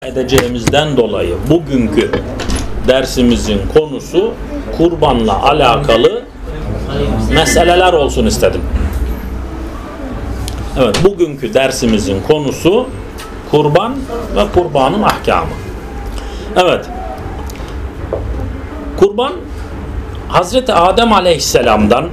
edeceğimizden dolayı bugünkü dersimizin konusu kurbanla alakalı meseleler olsun istedim. Evet, bugünkü dersimizin konusu kurban ve kurbanın ahkamı. Evet, kurban Hazreti Adem Aleyhisselam'dan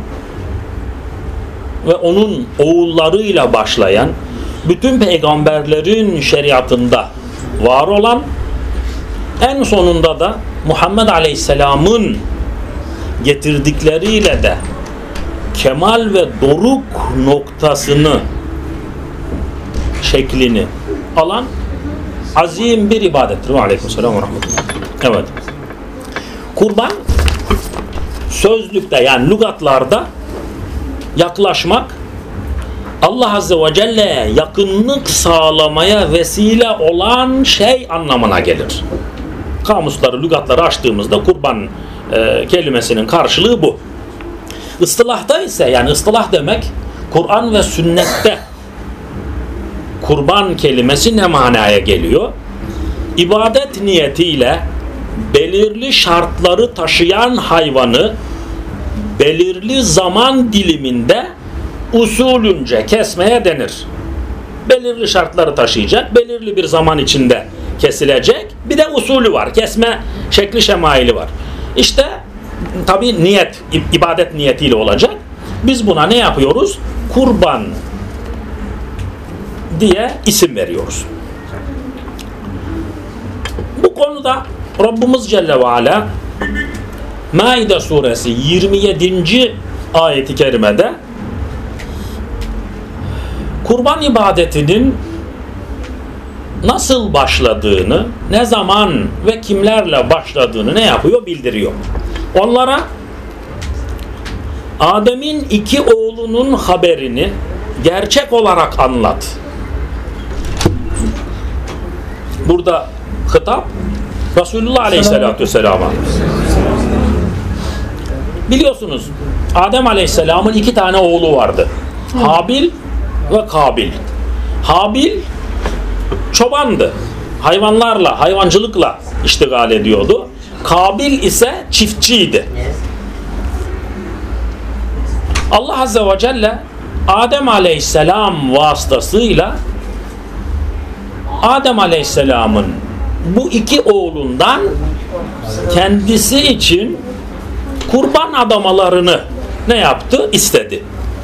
ve onun oğullarıyla başlayan bütün peygamberlerin şeriatında var olan, en sonunda da Muhammed Aleyhisselam'ın getirdikleriyle de kemal ve doruk noktasını, şeklini alan azim bir ibadettir. Aleykümselam ve rahmetullah. Evet. Kurban sözlükte, yani lügatlarda yaklaşmak, Allah Azze ve Celle'ye yakınlık sağlamaya vesile olan şey anlamına gelir. Kamusları, lügatları açtığımızda kurban kelimesinin karşılığı bu. Istilahta ise, yani ıstılah demek, Kur'an ve sünnette kurban kelimesi ne manaya geliyor? İbadet niyetiyle belirli şartları taşıyan hayvanı belirli zaman diliminde usulünce kesmeye denir. Belirli şartları taşıyacak, belirli bir zaman içinde kesilecek. Bir de usulü var, kesme şekli şemaili var. İşte tabi niyet, ibadet niyetiyle olacak. Biz buna ne yapıyoruz? Kurban diye isim veriyoruz. Bu konuda Rabbimiz Celle ve Ala Maide suresi 27. ayeti kerimede kurban ibadetinin nasıl başladığını, ne zaman ve kimlerle başladığını ne yapıyor? Bildiriyor. Onlara Adem'in iki oğlunun haberini gerçek olarak anlat. Burada hitap Resulullah Aleyhisselatü Vesselam'a. Biliyorsunuz Adem Aleyhisselam'ın iki tane oğlu vardı. Habil ve Kabil. Habil çobandı. Hayvanlarla, hayvancılıkla iştigal ediyordu. Kabil ise çiftçiydi. Allah Azze ve Celle Adem Aleyhisselam vasıtasıyla Adem Aleyhisselam'ın bu iki oğlundan kendisi için kurban adamalarını ne yaptı? İstedi.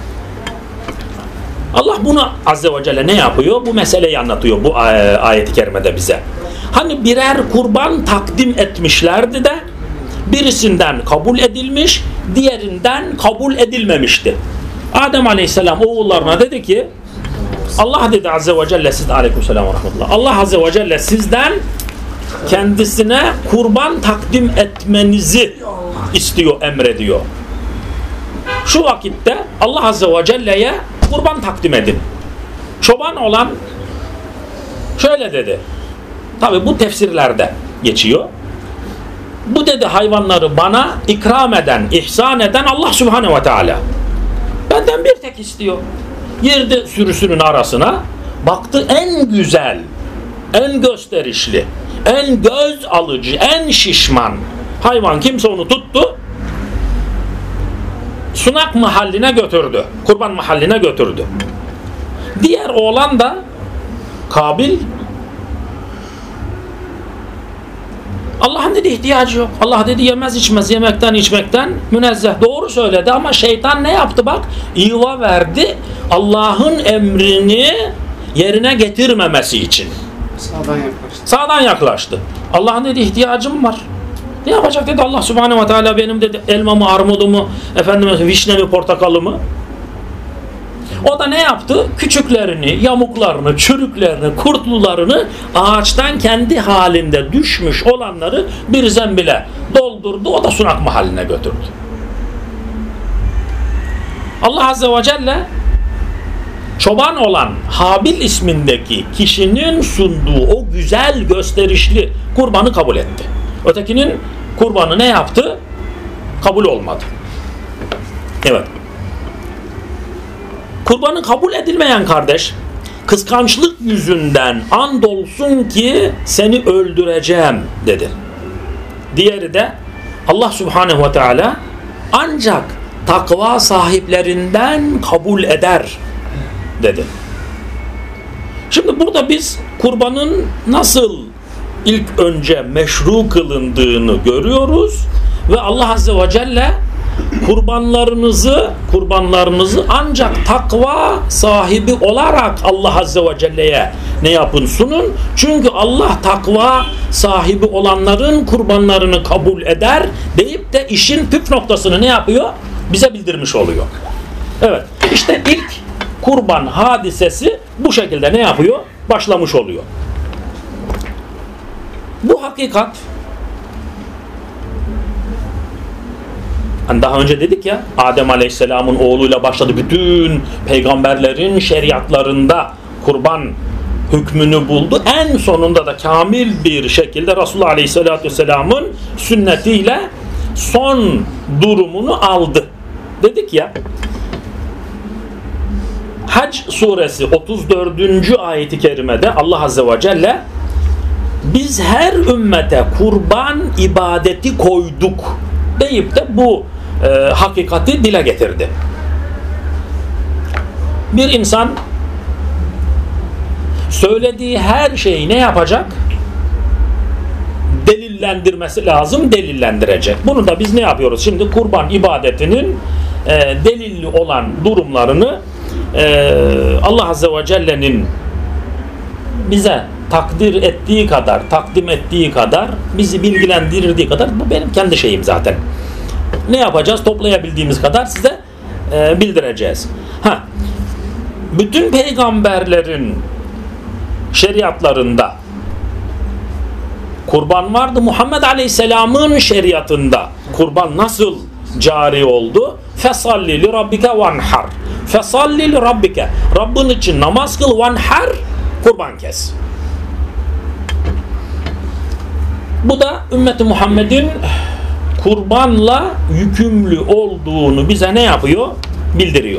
Allah bunu Azze ve Celle ne yapıyor? Bu meseleyi anlatıyor bu ayet-i kerimede bize. Hani birer kurban takdim etmişlerdi de birisinden kabul edilmiş, diğerinden kabul edilmemişti. Adem Aleyhisselam oğullarına dedi ki, Allah dedi Azze ve Celle, siz aleykümselam ve rahmetullah, Allah Azze ve Celle sizden kendisine kurban takdim etmenizi istiyor, emrediyor. Şu vakitte Allah Azze ve Celle'ye kurban takdim edin. Çoban olan şöyle dedi. Tabi bu tefsirlerde geçiyor. Bu dedi hayvanları bana ikram eden, ihsan eden Allah Subhanahu ve Teala. Benden bir tek istiyor. Girdi sürüsünün arasına, baktı en güzel, en gösterişli, en göz alıcı, en şişman hayvan kimse onu tuttu, sunak mahalline götürdü. Kurban mahalline götürdü. Diğer oğlan da Kabil, Allah'ın dedi ihtiyacı yok. Allah dedi yemez içmez, yemekten içmekten münezzeh. Doğru söyledi ama şeytan ne yaptı bak? İva verdi. Allah'ın emrini yerine getirmemesi için. Sağdan yaklaştı. Allah'ın dedi ihtiyacım var. Ne yapacak dedi Allah Subhanahu ve Teala, benim dedi elmamı, armudumu, vişnemi, portakalımı. O da ne yaptı? Küçüklerini, yamuklarını, çürüklerini, kurtlularını, ağaçtan kendi halinde düşmüş olanları bir zembile doldurdu. O da sunak mahalline götürdü. Allah Azze ve Celle çoban olan Habil ismindeki kişinin sunduğu o güzel gösterişli kurbanı kabul etti. Ötekinin kurbanı ne yaptı? Kabul olmadı. Evet. Kurbanı kabul edilmeyen kardeş kıskançlık yüzünden andolsun ki seni öldüreceğim dedi. Diğeri de Allah Subhanahu ve Teala ancak takva sahiplerinden kabul eder dedi. Şimdi burada biz kurbanın nasıl ilk önce meşru kılındığını görüyoruz ve Allah Azze ve Celle kurbanlarınızı ancak takva sahibi olarak Allah Azze ve Celle'ye ne yapın, sunun. Çünkü Allah takva sahibi olanların kurbanlarını kabul eder deyip de işin püf noktasını ne yapıyor? Bize bildirmiş oluyor. Evet, işte ilk kurban hadisesi bu şekilde ne yapıyor? Başlamış oluyor. Bu hakikat, hani daha önce dedik ya, Adem Aleyhisselam'ın oğluyla başladı. Bütün peygamberlerin şeriatlarında kurban hükmünü buldu. En sonunda da kamil bir şekilde Resulullah Aleyhisselatü Vesselam'ın sünnetiyle son durumunu aldı. Dedik ya, Hac suresi 34. ayeti kerimede Allah Azze ve Celle biz her ümmete kurban ibadeti koyduk deyip de bu hakikati dile getirdi. Bir insan söylediği her şeyi ne yapacak? Delillendirmesi lazım, delillendirecek. Bunu da biz ne yapıyoruz? Şimdi kurban ibadetinin delilli olan durumlarını Allah Azze ve Celle'nin bize takdir ettiği kadar, takdim ettiği kadar, bizi bilgilendirdiği kadar, bu benim kendi şeyim zaten. Ne yapacağız? Toplayabildiğimiz kadar size bildireceğiz. Bütün peygamberlerin şeriatlarında kurban vardı. Muhammed Aleyhisselam'ın şeriatında kurban nasıl cari oldu? Fesalli li rabbike vanhar. Fesalli li rabbike. Rabbin için namaz kıl, vanhar, kurban kes. Bu da ümmeti Muhammed'in kurbanla yükümlü olduğunu bize ne yapıyor? Bildiriyor.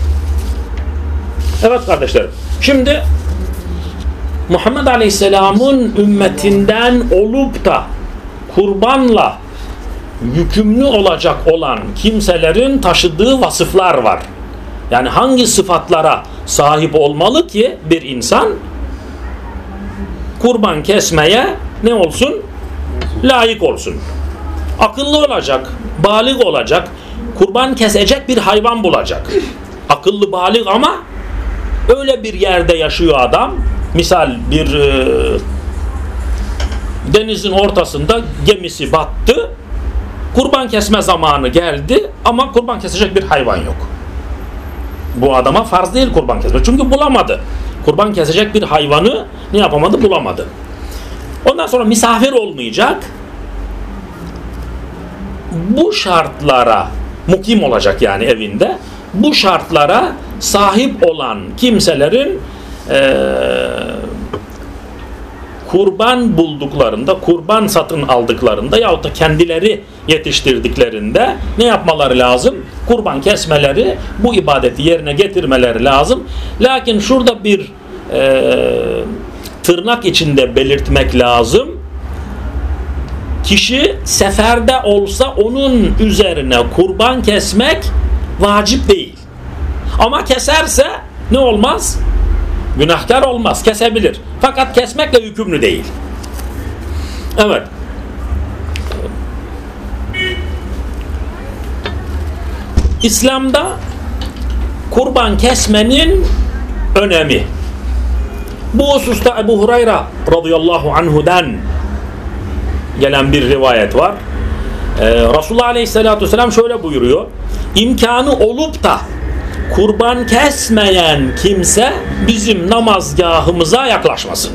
Evet kardeşlerim. Şimdi Muhammed Aleyhisselam'ın ümmetinden olup da kurbanla yükümlü olacak olan kimselerin taşıdığı vasıflar var. Yani hangi sıfatlara sahip olmalı ki bir insan kurban kesmeye ne olsun? Layık olsun. Akıllı olacak, balik olacak, kurban kesecek bir hayvan bulacak. Akıllı, balik ama öyle bir yerde yaşıyor adam. Misal bir denizin ortasında gemisi battı. Kurban kesme zamanı geldi ama kurban kesecek bir hayvan yok. Bu adama farz değil kurban kesme. Çünkü bulamadı. Kurban kesecek bir hayvanı ne yapamadı? Bulamadı. Ondan sonra misafir olmayacak. Bu şartlara mukim olacak yani evinde. Bu şartlara sahip olan kimselerin kurban bulduklarında, kurban satın aldıklarında yahut da kendileri yetiştirdiklerinde ne yapmaları lazım? Kurban kesmeleri, bu ibadeti yerine getirmeleri lazım. Lakin şurada bir tırnak içinde belirtmek lazım. Kişi seferde olsa onun üzerine kurban kesmek vacip değil. Ama keserse ne olmaz? Günahkar olmaz. Kesebilir. Fakat kesmekle yükümlü değil. Evet. İslam'da kurban kesmenin önemi. Bu hususta Ebu Hureyre radıyallahu anhu'dan gelen bir rivayet var. Resulullah aleyhissalatü vesselam şöyle buyuruyor. İmkanı olup da kurban kesmeyen kimse bizim namazgahımıza yaklaşmasın.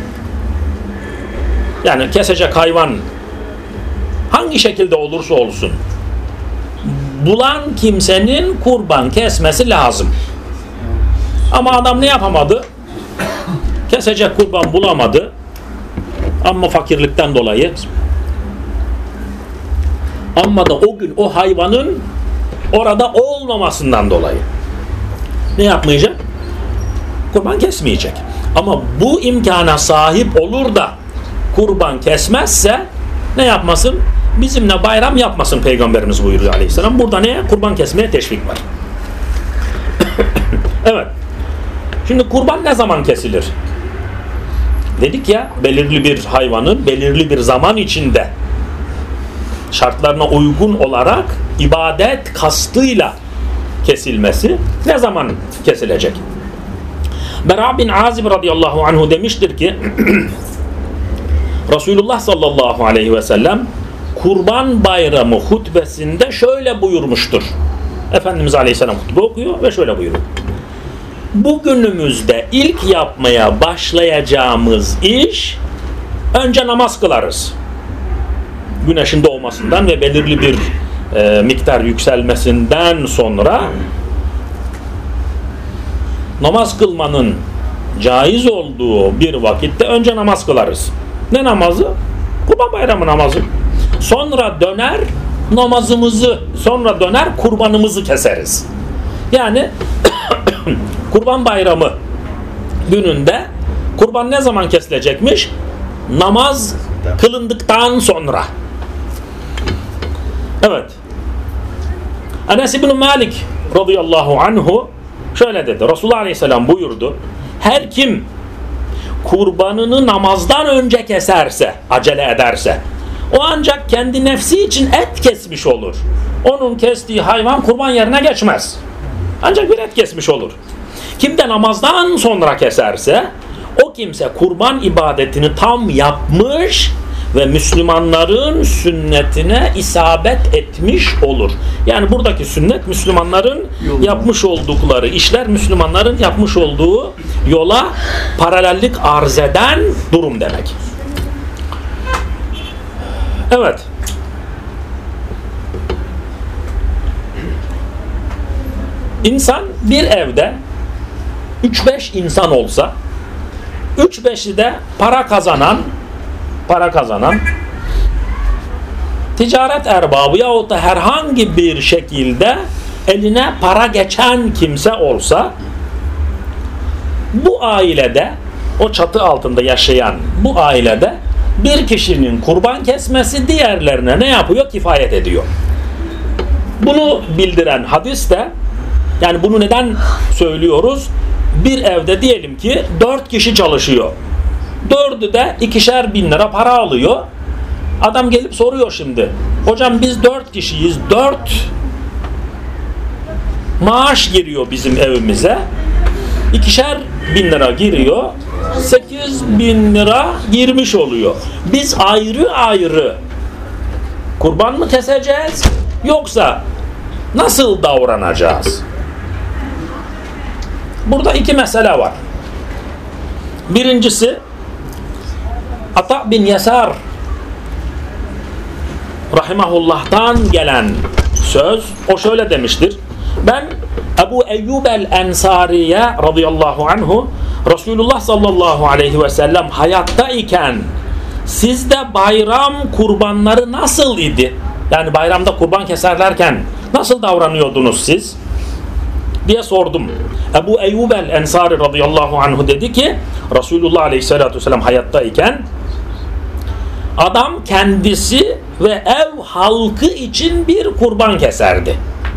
Yani kesecek hayvan hangi şekilde olursa olsun bulan kimsenin kurban kesmesi lazım. Ama adam ne yapamadı? Kesecek kurban bulamadı. Ama fakirlikten dolayı. Ama da o gün o hayvanın orada olmamasından dolayı ne yapmayacak? Kurban kesmeyecek. Ama bu imkana sahip olur da kurban kesmezse ne yapmasın? Bizimle bayram yapmasın Peygamberimiz buyuruyor aleyhisselam. Burada ne? Kurban kesmeye teşvik var. Evet. Şimdi kurban ne zaman kesilir? Dedik ya, belirli bir hayvanın belirli bir zaman içinde şartlarına uygun olarak ibadet kastıyla kesilmesi ne zaman kesilecek? Bera bin Azib radıyallahu anhu demiştir ki Resulullah sallallahu aleyhi ve sellem Kurban Bayramı hutbesinde şöyle buyurmuştur. Efendimiz aleyhisselam hutbe okuyor ve şöyle buyuruyor. Bugünümüzde ilk yapmaya başlayacağımız iş, önce namaz kılarız. Güneşin doğmasından ve belirli bir miktar yükselmesinden sonra namaz kılmanın caiz olduğu bir vakitte önce namaz kılarız. Ne namazı? Kurban Bayramı namazı. Sonra döner kurbanımızı keseriz. Yani Kurban Bayramı gününde kurban ne zaman kesilecekmiş? Namaz kılındıktan sonra. Evet. Enes İbn Malik radıyallahu anhu şöyle dedi. Resulullah aleyhisselam buyurdu. Her kim kurbanını namazdan önce keserse, acele ederse, o ancak kendi nefsi için et kesmiş olur. Onun kestiği hayvan kurban yerine geçmez. Ancak bir et kesmiş olur. Kim de namazdan sonra keserse, o kimse kurban ibadetini tam yapmış ve Müslümanların sünnetine isabet etmiş olur. Yani buradaki sünnet Müslümanların yapmış oldukları işler, Müslümanların yapmış olduğu yola paralellik arz eden durum demek. Evet. İnsan bir evde 3-5 insan olsa 3-5'i de para kazanan ticaret erbabı yahut da herhangi bir şekilde eline para geçen kimse olsa bu ailede, o çatı altında yaşayan bu ailede bir kişinin kurban kesmesi diğerlerine ne yapıyor? Kifayet ediyor. Bunu bildiren hadis de, yani bunu neden söylüyoruz? Bir evde diyelim ki 4 kişi çalışıyor. 4'ü de 2'şer bin lira para alıyor. Adam gelip soruyor şimdi. Hocam biz 4 kişiyiz. 4 maaş giriyor bizim evimize. 2'şer bin lira giriyor. 8 bin lira girmiş oluyor. Biz ayrı ayrı kurban mı keseceğiz? Yoksa nasıl davranacağız? Burada iki mesele var. Birincisi Ata bin Yasar rahimahullah'tan gelen söz. O şöyle demiştir. Ben Ebu Eyyub el-Ensari'ye radıyallahu anhu Resulullah sallallahu aleyhi ve sellem hayattayken sizde bayram kurbanları nasıl idi? Yani bayramda kurban keserlerken nasıl davranıyordunuz siz? Diye sordum. Ebu Eyyub el-Ensari radıyallahu anhu dedi ki Resulullah aleyhissalatu vesselam hayattayken adam kendisi ve ev halkı için bir kurban keserdi.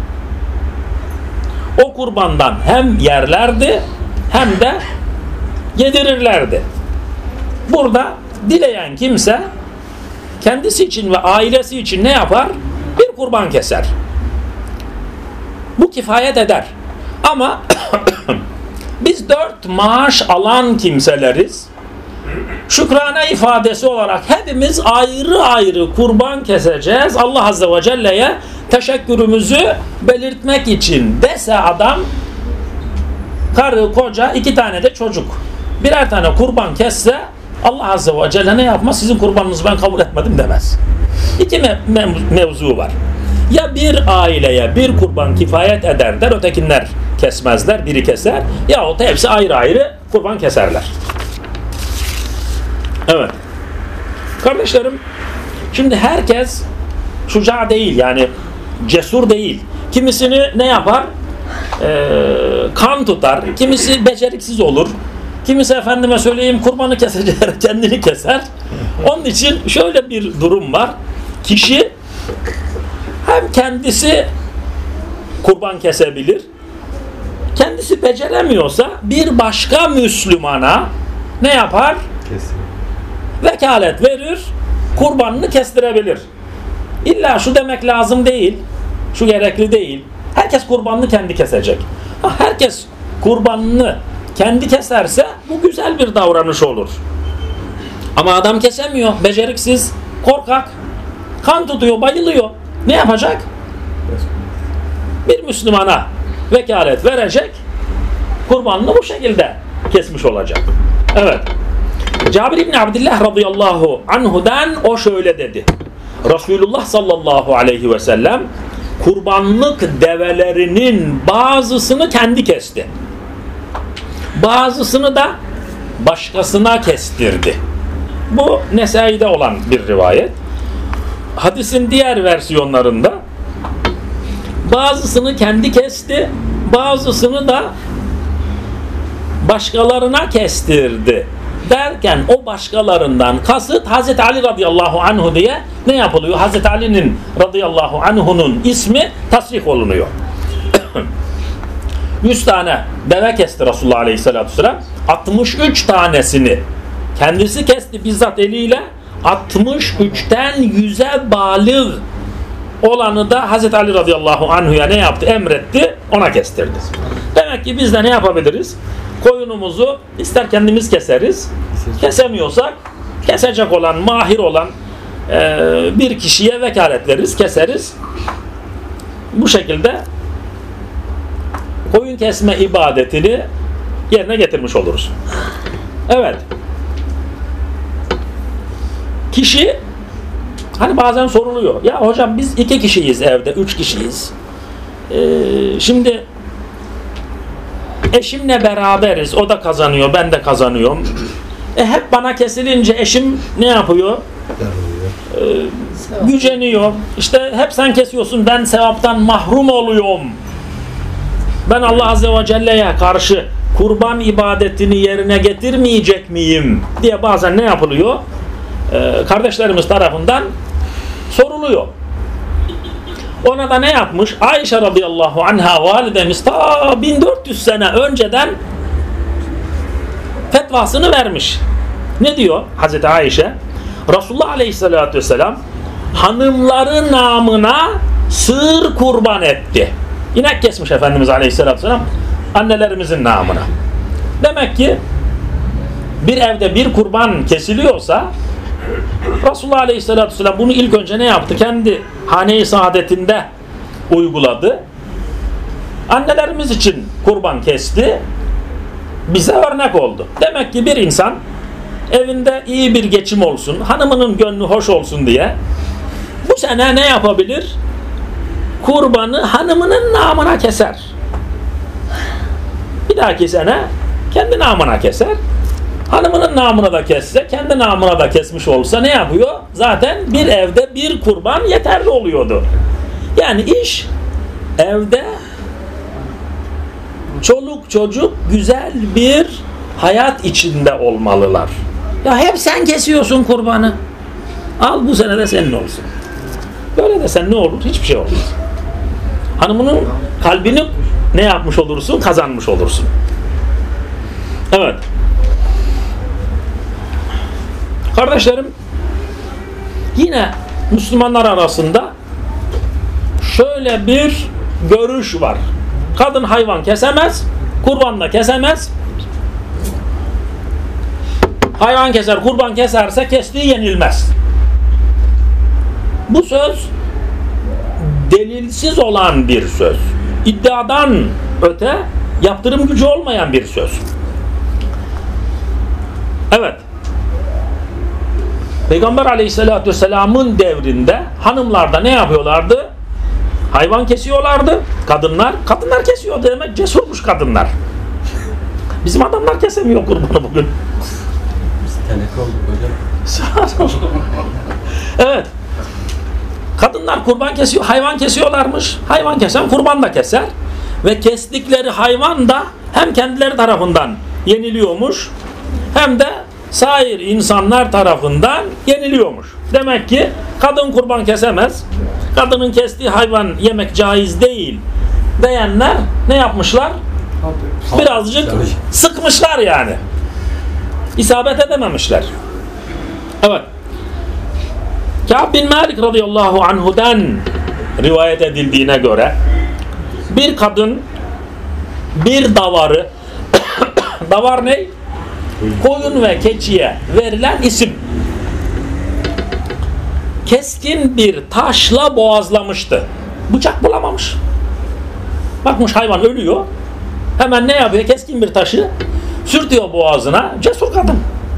O kurbandan hem yerlerdi hem de yedirirlerdi. Burada dileyen kimse kendisi için ve ailesi için ne yapar? Bir kurban keser. Bu kifayet eder. Ama biz 4 maaş alan kimseleriz. Şükrane ifadesi olarak hepimiz ayrı ayrı kurban keseceğiz. Allah Azze ve Celle'ye teşekkürümüzü belirtmek için dese adam, karı, koca, 2 tane de çocuk birer tane kurban kesse Allah Azze ve Celle ne yapmaz? Sizin kurbanınızı ben kabul etmedim demez. 2 mevzu var. Ya bir aileye bir kurban kifayet eder der, ötekinler kesmezler, biri keser, yahut da hepsi ayrı ayrı kurban keserler. Evet. Kardeşlerim, şimdi herkes şuca değil, yani cesur değil. Kimisini ne yapar? Kan tutar. Kimisi beceriksiz olur. Kimisi efendime söyleyeyim kurbanı keseceği kendini keser. Onun için şöyle bir durum var. Kişi hem kendisi kurban kesebilir, kendisi beceremiyorsa bir başka Müslümana ne yapar? Kesin. Vekalet verir, kurbanını kestirebilir. İlla şu demek lazım değil, şu gerekli değil. Herkes kurbanını kendi kesecek. Herkes kurbanını kendi keserse bu güzel bir davranış olur. Ama adam kesemiyor, beceriksiz, korkak, kan tutuyor, bayılıyor. Ne yapacak? Bir Müslümana vekalet verecek, kurbanını bu şekilde kesmiş olacak. Evet. Cabir İbni Abdillah radıyallahu anhu'dan o şöyle dedi. Resulullah sallallahu aleyhi ve sellem kurbanlık develerinin bazısını kendi kesti. Bazısını da başkasına kestirdi. Bu Nesai'de olan bir rivayet. Hadisin diğer versiyonlarında bazısını kendi kesti, bazısını da başkalarına kestirdi derken o başkalarından kasıt Hazreti Ali radıyallahu anhu diye ne yapılıyor? Hazreti Ali'nin radıyallahu anhu'nun ismi tasrih olunuyor. 100 tane deve kesti Resulullah aleyhissalatü vesselam. 63 tanesini kendisi kesti bizzat eliyle. 63'ten 100'e balığı olanı da Hazreti Ali radıyallahu anhu'ya ne yaptı? Emretti, ona kestirdi. Demek ki biz de ne yapabiliriz? Koyunumuzu ister kendimiz keseriz, kesemiyorsak kesecek olan, mahir olan bir kişiye vekalet veririz, keseriz. Bu şekilde koyun kesme ibadetini yerine getirmiş oluruz. Evet. Kişi hani bazen soruluyor. Ya hocam biz 2 kişiyiz evde, 3 kişiyiz. Şimdi eşimle beraberiz. O da kazanıyor, ben de kazanıyorum. Hep bana kesilince eşim ne yapıyor? Güceniyor. İşte hep sen kesiyorsun, ben sevaptan mahrum oluyorum. Ben Allah Azze ve Celle'ye karşı kurban ibadetini yerine getirmeyecek miyim diye bazen ne yapılıyor? Kardeşlerimiz tarafından soruluyor. Ona da ne yapmış? Ayşe radıyallahu anha validemiz ta 1400 sene önceden fetvasını vermiş. Ne diyor Hazreti Ayşe? Resulullah aleyhissalatü vesselam hanımları namına sığır kurban etti. İnek kesmiş Efendimiz aleyhissalatü vesselam annelerimizin namına. Demek ki bir evde bir kurban kesiliyorsa Resulullah aleyhissalatü vesselam bunu ilk önce ne yaptı? Kendi hane-i saadetinde uyguladı. Annelerimiz için kurban kesti. Bize örnek oldu. Demek ki bir insan evinde iyi bir geçim olsun, hanımının gönlü hoş olsun diye bu sene ne yapabilir? Kurbanı hanımının namına keser. Bir dahaki sene kendi namına keser. Hanımının namına da kesse, kendi namına da kesmiş olsa ne yapıyor? Zaten bir evde bir kurban yeterli oluyordu. Yani iş evde çoluk çocuk güzel bir hayat içinde olmalılar. Ya hep sen kesiyorsun kurbanı. Al bu sene de senin olsun. Böyle desen ne olur? Hiçbir şey olmaz. Hanımının kalbini ne yapmış olursun? Kazanmış olursun. Evet. Kardeşlerim, yine Müslümanlar arasında şöyle bir görüş var. Kadın hayvan kesemez, kurban da kesemez. Hayvan keser, kurban keserse kestiği yenilmez. Bu söz delilsiz olan bir söz. İddiadan öte yaptırım gücü olmayan bir söz. Evet. Peygamber aleyhissalatü vesselamın devrinde hanımlar da ne yapıyorlardı? Hayvan kesiyorlardı. Kadınlar kesiyor demek cesurmuş kadınlar. Bizim adamlar kesemiyor kurbanı bugün. Teneke olduk hocam. Evet. Kadınlar kurban kesiyor, hayvan kesiyorlarmış. Hayvan kesen kurban da keser. Ve kestikleri hayvan da hem kendileri tarafından yeniliyormuş hem de sair insanlar tarafından yeniliyormuş. Demek ki kadın kurban kesemez, kadının kestiği hayvan yemek caiz değil diyenler ne yapmışlar? Birazcık sıkmışlar yani. İsabet edememişler. Evet. Kâb bin Malik radıyallahu anhu'dan rivayet edildiğine göre bir kadın bir davarı davar ne? Koyun ve keçiye verilen isim. Keskin bir taşla boğazlamıştı. Bıçak bulamamış. Bakmış hayvan ölüyor. Hemen ne yapıyor? Keskin bir taşı sürtüyor boğazına. Cesur kadın.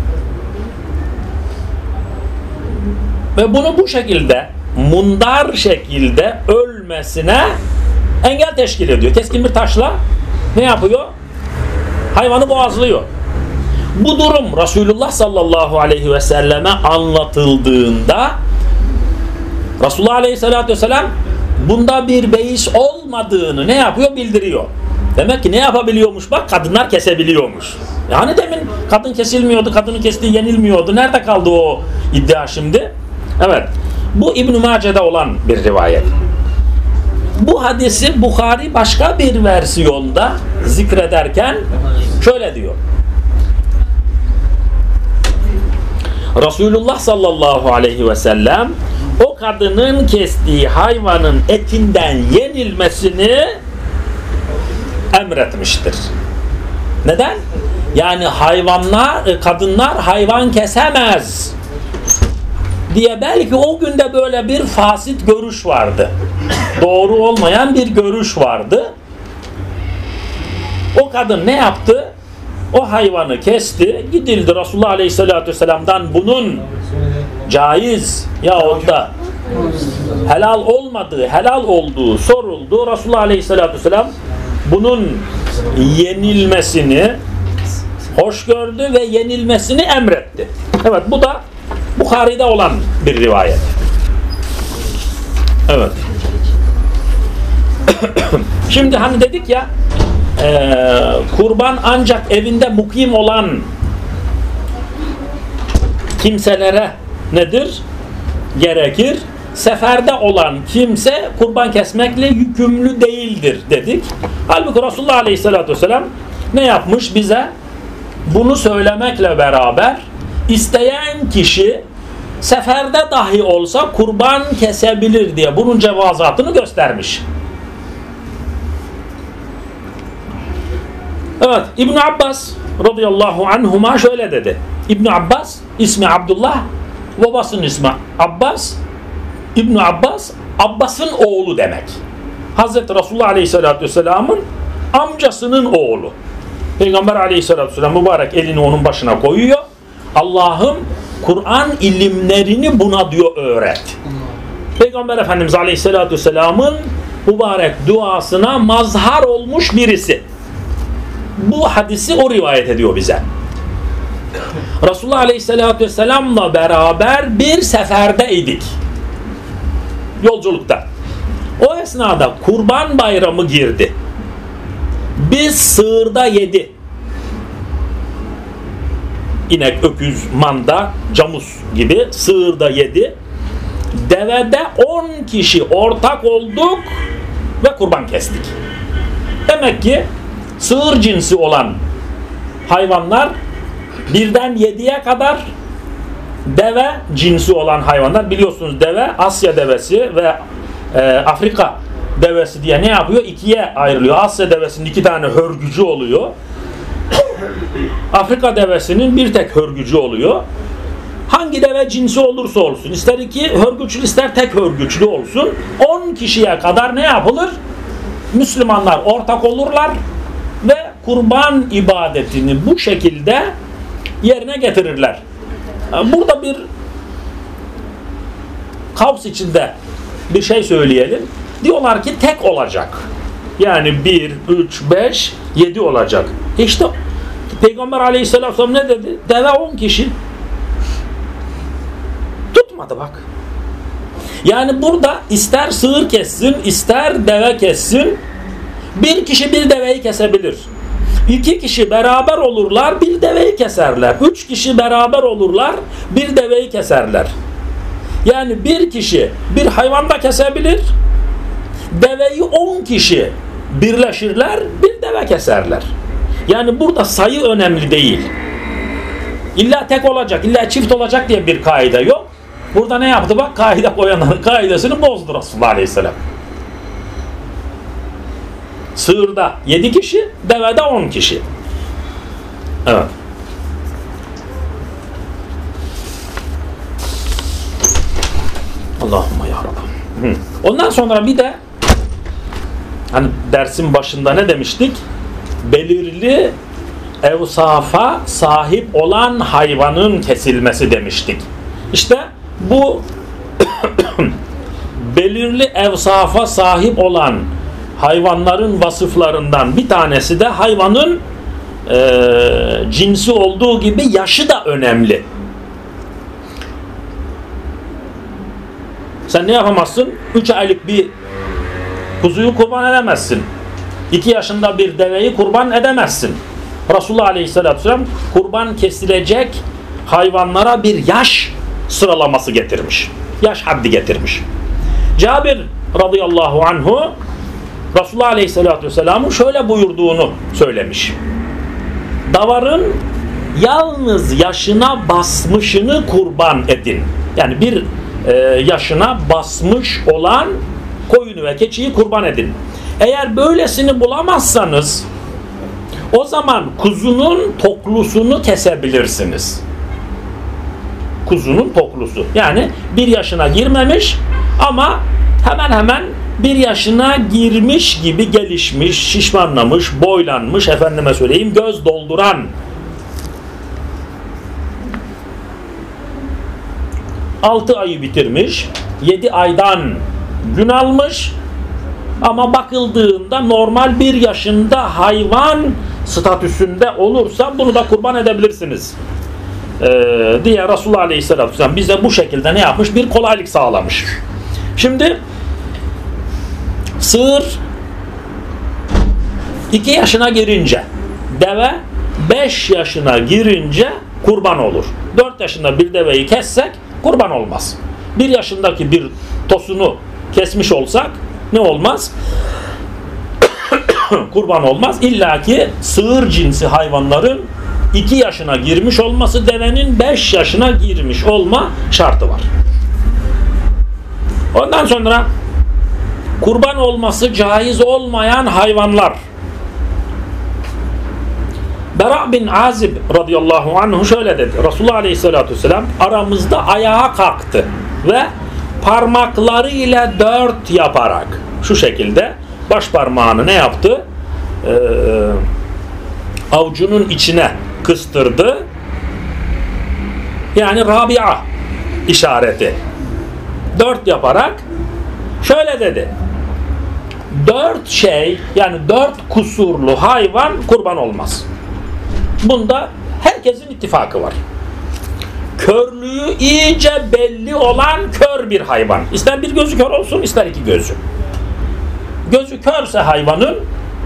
Ve bunu bu şekilde mundar şekilde ölmesine engel teşkil ediyor. Keskin bir taşla ne yapıyor? Hayvanı boğazlıyor. Bu durum Resulullah sallallahu aleyhi ve selleme anlatıldığında Resulullah aleyhissalatü vesselam bunda bir beis olmadığını ne yapıyor? Bildiriyor. Demek ki ne yapabiliyormuş? Bak kadınlar kesebiliyormuş. Yani demin kadın kesilmiyordu, kadının kestiği yenilmiyordu. Nerede kaldı o iddia şimdi? Evet. Bu İbn-i Mace'de olan bir rivayet. Bu hadisi Bukhari başka bir versiyonda zikrederken şöyle diyor. Resulullah sallallahu aleyhi ve sellem o kadının kestiği hayvanın etinden yenilmesini emretmiştir. Neden? Yani kadınlar hayvan kesemez diye belki o günde böyle bir fasit görüş vardı. Doğru olmayan bir görüş vardı. O kadın ne yaptı? O hayvanı kesti, gidildi Resulullah Aleyhisselatü Vesselam'dan bunun caiz yahut da helal olmadığı, helal olduğu soruldu. Resulullah Aleyhisselatü Vesselam bunun yenilmesini hoş gördü ve yenilmesini emretti. Evet, bu da Bukhari'de olan bir rivayet. Evet. Şimdi hani dedik ya kurban ancak evinde mukim olan kimselere nedir? Gerekir. Seferde olan kimse kurban kesmekle yükümlü değildir dedik. Halbuki Resulullah Aleyhisselatü Vesselam ne yapmış bize? Bunu söylemekle beraber isteyen kişi seferde dahi olsa kurban kesebilir diye bunun cevazatını göstermiş. Evet, İbn Abbas radıyallahu anhuma şöyle dedi. İbn Abbas ismi Abdullah, babasının ismi Abbas. İbn Abbas Abbas'ın oğlu demek. Hazreti Resulullah Aleyhisselatü Vesselam'ın amcasının oğlu. Peygamber Aleyhisselatü Vesselam mübarek elini onun başına koyuyor. Allah'ım Kur'an ilimlerini buna diyor öğret. Peygamber Efendimiz Aleyhisselatü Vesselam'ın mübarek duasına mazhar olmuş birisi. Bu hadisi o rivayet ediyor bize. Resulullah Aleyhisselatü Vesselam'la beraber bir seferdeydik. Yolculukta. O esnada Kurban Bayramı girdi. Biz sığırda 7. İnek, öküz, manda, camus gibi sığırda 7. Devede 10 kişi ortak olduk ve kurban kestik. Demek ki sığır cinsi olan hayvanlar 1'den 7'ye kadar, deve cinsi olan hayvanlar, biliyorsunuz deve Asya devesi ve Afrika devesi diye ne yapıyor? 2'ye ayrılıyor. Asya devesinin 2 tane hörgücü oluyor. Afrika devesinin bir tek hörgücü oluyor. Hangi deve cinsi olursa olsun, ister 2 hörgüçlü ister tek hörgüçlü olsun, 10 kişiye kadar ne yapılır? Müslümanlar ortak olurlar ve kurban ibadetini bu şekilde yerine getirirler. Burada bir kavs içinde bir şey söyleyelim. Diyorlar ki tek olacak. Yani 1, 3, 5, 7 olacak. İşte Peygamber Aleyhisselam ne dedi? Deve 10 kişi. Tutmadı bak. Yani burada ister sığır kessin, ister deve kessin, bir kişi bir deveyi kesebilir. 2 kişi beraber olurlar, bir deveyi keserler. 3 kişi beraber olurlar, bir deveyi keserler. Yani bir kişi bir hayvan da kesebilir, deveyi 10 kişi birleşirler, bir deve keserler. Yani burada sayı önemli değil. İlla tek olacak, illa çift olacak diye bir kaide yok. Burada ne yaptı bak? Kaide koyanların kaidesini bozdu Resulullah Aleyhisselam. Sığırda 7 kişi, devede 10 kişi. Evet. Allahümme ya Rabbi. Ondan sonra bir de hani dersin başında ne demiştik? Belirli evsafa sahip olan hayvanın kesilmesi demiştik. İşte bu belirli evsafa sahip olan hayvanların vasıflarından bir tanesi de hayvanın cinsi olduğu gibi yaşı da önemli. Sen ne yapamazsın? 3 aylık bir kuzuyu kurban edemezsin. 2 yaşında bir deveyi kurban edemezsin. Resulullah Aleyhisselatü Vesselam kurban kesilecek hayvanlara bir yaş sıralaması getirmiş. Yaş haddi getirmiş. Cabir radıyallahu anhu Resulullah Aleyhisselatü Vesselam'ın şöyle buyurduğunu söylemiş. Davarın yalnız yaşına basmışını kurban edin. Yani bir yaşına basmış olan koyunu ve keçiyi kurban edin. Eğer böylesini bulamazsanız o zaman kuzunun toklusunu kesebilirsiniz. Kuzunun toklusu. Yani 1 yaşına girmemiş ama hemen hemen 1 yaşına girmiş gibi gelişmiş, şişmanlamış, boylanmış, efendime söyleyeyim göz dolduran 6 ayı bitirmiş, 7 aydan gün almış ama bakıldığında normal 1 yaşında hayvan statüsünde olursa bunu da kurban edebilirsiniz diye Resulullah Aleyhisselatü Vesselam bize bu şekilde ne yapmış? Bir kolaylık sağlamış. Şimdi sığır 2 yaşına girince, deve 5 yaşına girince kurban olur. 4 yaşında bir deveyi kessek kurban olmaz. 1 yaşındaki bir tosunu kesmiş olsak ne olmaz? Kurban olmaz. İlla ki sığır cinsi hayvanların 2 yaşına girmiş olması, devenin 5 yaşına girmiş olma şartı var. Ondan sonra kurban olması caiz olmayan hayvanlar. Bera bin Azib radıyallahu anh şöyle dedi. Resulullah aleyhissalatü vesselam aramızda ayağa kalktı ve parmaklarıyla 4 yaparak şu şekilde baş parmağını ne yaptı? Avucunun içine kıstırdı. Yani Rabia işareti. 4 yaparak şöyle dedi. 4 şey, yani 4 kusurlu hayvan kurban olmaz. Bunda herkesin ittifakı var. Körlüğü iyice belli olan kör bir hayvan. İster bir gözü kör olsun, ister 2 gözü. Gözü körse hayvanın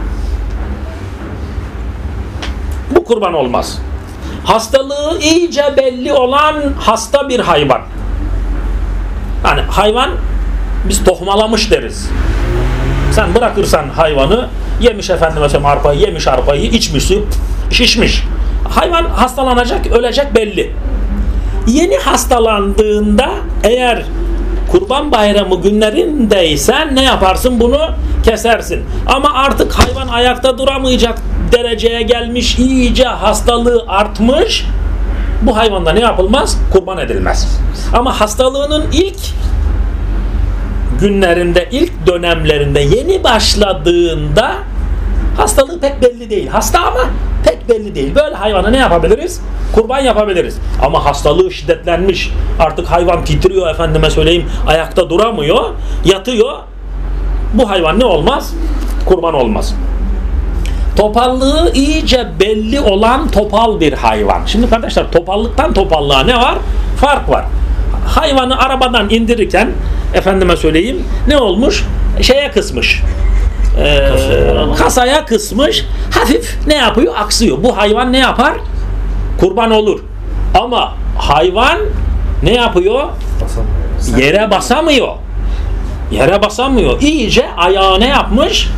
bu kurban olmaz. Hastalığı iyice belli olan hasta bir hayvan. Yani hayvan biz tohmalamış deriz. Sen bırakırsan hayvanı yemiş efendim mesela arpayı, yemiş arpayı, içmiş, şişmiş. Hayvan hastalanacak, ölecek belli. Yeni hastalandığında eğer Kurban Bayramı günlerindeysen ne yaparsın? Bunu kesersin. Ama artık hayvan ayakta duramayacak dereceye gelmiş, iyice hastalığı artmış. Bu hayvanda ne yapılmaz? Kurban edilmez. Ama hastalığının ilk günlerinde, ilk dönemlerinde, yeni başladığında hastalığı pek belli değil. Hasta ama pek belli değil. Böyle hayvana ne yapabiliriz? Kurban yapabiliriz. Ama hastalığı şiddetlenmiş. Artık hayvan titriyor, efendime söyleyeyim, ayakta duramıyor, yatıyor. Bu hayvan ne olmaz? Kurban olmaz. Topallığı iyice belli olan topal bir hayvan. Şimdi kardeşler, topallıktan topallığa ne var? Fark var. Hayvanı arabadan indirirken efendime söyleyeyim ne olmuş? Şeye kısmış. kasaya kısmış, hafif ne yapıyor? Aksıyor. Bu hayvan ne yapar? Kurban olur. Ama hayvan ne yapıyor? Yere basamıyor. Yere basamıyor. İyice ayağı ne yapmış?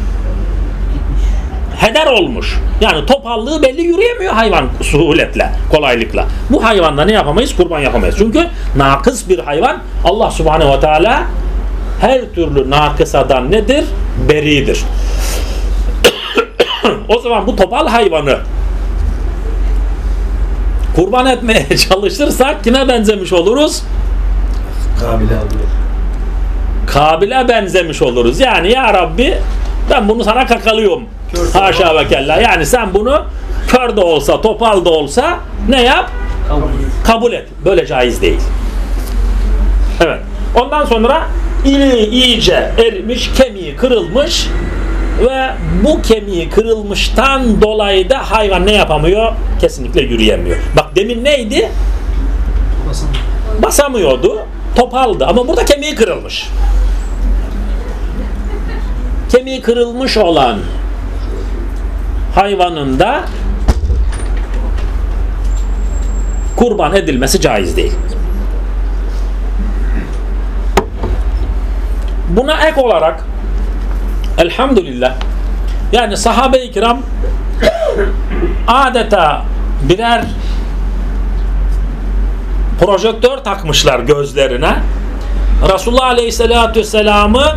Heder olmuş. Yani topallığı belli, yürüyemiyor hayvan suhuletle, kolaylıkla. Bu hayvanda ne yapamayız? Kurban yapamayız. Çünkü nakıs bir hayvan. Allah Subhanahu ve Teala her türlü nakısadan nedir? Beridir. O zaman bu topal hayvanı kurban etmeye çalışırsak kime benzemiş oluruz? Kabil'e benzemiş oluruz. Yani ya Rabbi, ben bunu sana kakalıyorum. Haşa ve kella. Yani sen bunu kör de olsa, topal da olsa ne yap? Kabul et. Böyle caiz değil. Evet. Ondan sonra iyice erimiş, kemiği kırılmış ve bu kemiği kırılmıştan dolayı da hayvan ne yapamıyor? Kesinlikle yürüyemiyor. Bak demin neydi? Basamıyordu. Topaldı. Ama burada kemiği kırılmış. Kemiği kırılmış olan hayvanın da kurban edilmesi caiz değil. Buna ek olarak elhamdülillah, yani sahabe-i kiram adeta birer projektör takmışlar gözlerine. Resulullah Aleyhisselatü Vesselam'ı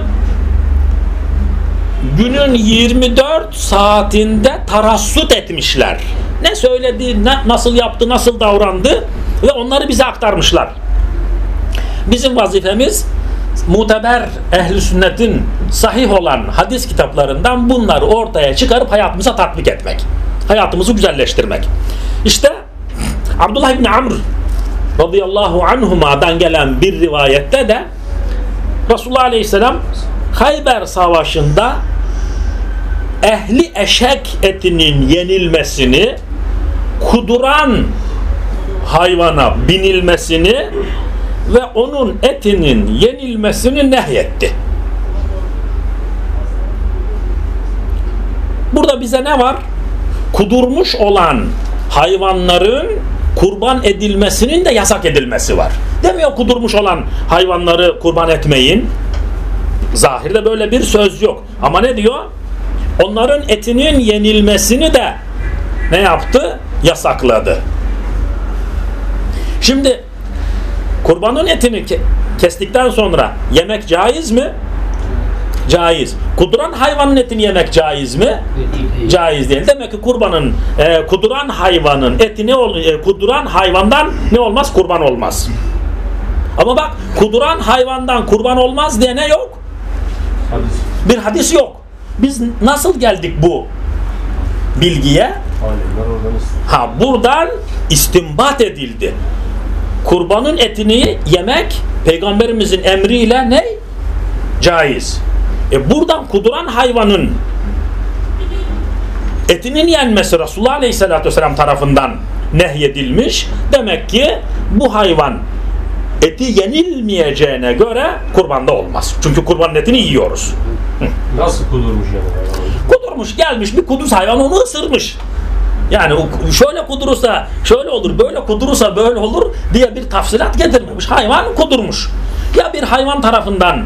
günün 24 saatinde tarassut etmişler. Ne söyledi, nasıl yaptı, nasıl davrandı ve onları bize aktarmışlar. Bizim vazifemiz muteber ehl-i sünnetin sahih olan hadis kitaplarından bunları ortaya çıkarıp hayatımıza tatbik etmek. Hayatımızı güzelleştirmek. İşte Abdullah İbni Amr radıyallahu anhuma'dan gelen bir rivayette de Resulullah Aleyhisselam Hayber Savaşı'nda ehli eşek etinin yenilmesini, kuduran hayvana binilmesini ve onun etinin yenilmesini nehyetti. Burada bize ne var? Kudurmuş olan hayvanların kurban edilmesinin de yasak edilmesi var. Demiyor kudurmuş olan hayvanları kurban etmeyin. Zahirde böyle bir söz yok. Ama ne diyor? Onların etinin yenilmesini de ne yaptı? Yasakladı. Şimdi kurbanın etini kestikten sonra yemek caiz mi? Caiz. Kuduran hayvanın etini yemek caiz mi? Caiz değil. Demek ki kurbanın kuduran hayvanın eti kuduran hayvandan ne olmaz? Kurban olmaz. Ama bak, kuduran hayvandan kurban olmaz diye ne yok? Bir hadis yok. Biz nasıl geldik bu bilgiye? Buradan istinbat edildi. Kurbanın etini yemek Peygamberimizin emriyle ne? Caiz. Buradan kuduran hayvanın etinin yenmesi Resulullah Aleyhisselatü Vesselam tarafından nehyedilmiş. Demek ki bu hayvan eti yenilmeyeceğine göre kurbanda olmaz. Çünkü kurbanın etini yiyoruz. Nasıl kudurmuş yani? Kudurmuş, gelmiş bir kuduz hayvan onu ısırmış. Yani şöyle kudurursa şöyle olur, böyle kudurursa böyle olur diye bir tafsilat getirmemiş. Hayvan kudurmuş. Ya bir hayvan tarafından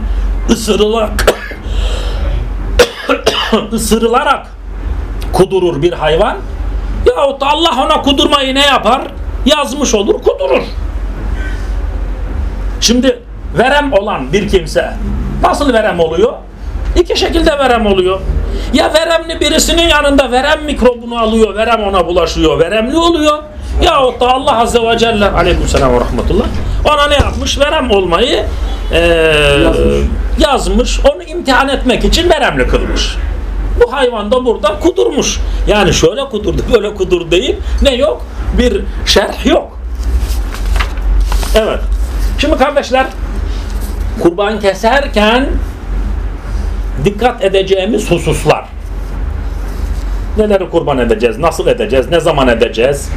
ısırılarak kudurur bir hayvan, yahut da Allah ona kudurmayı ne yapar? Yazmış olur, kudurur. Şimdi verem olan bir kimse nasıl verem oluyor? İki şekilde verem oluyor. Ya veremli birisinin yanında verem mikrobunu alıyor, verem ona bulaşıyor, veremli oluyor. Yahut da Allah Azze ve Celle aleykümselam ve rahmetullah ona ne yapmış? Verem olmayı yazmış. Onu imtihan etmek için veremli kılmış. Bu hayvan da burada kudurmuş. Yani şöyle kudurdu, böyle kudur deyip ne yok? Bir şerh yok. Evet. Şimdi kardeşler, kurban keserken dikkat edeceğimiz hususlar. Neleri kurban edeceğiz? Nasıl edeceğiz? Ne zaman edeceğiz?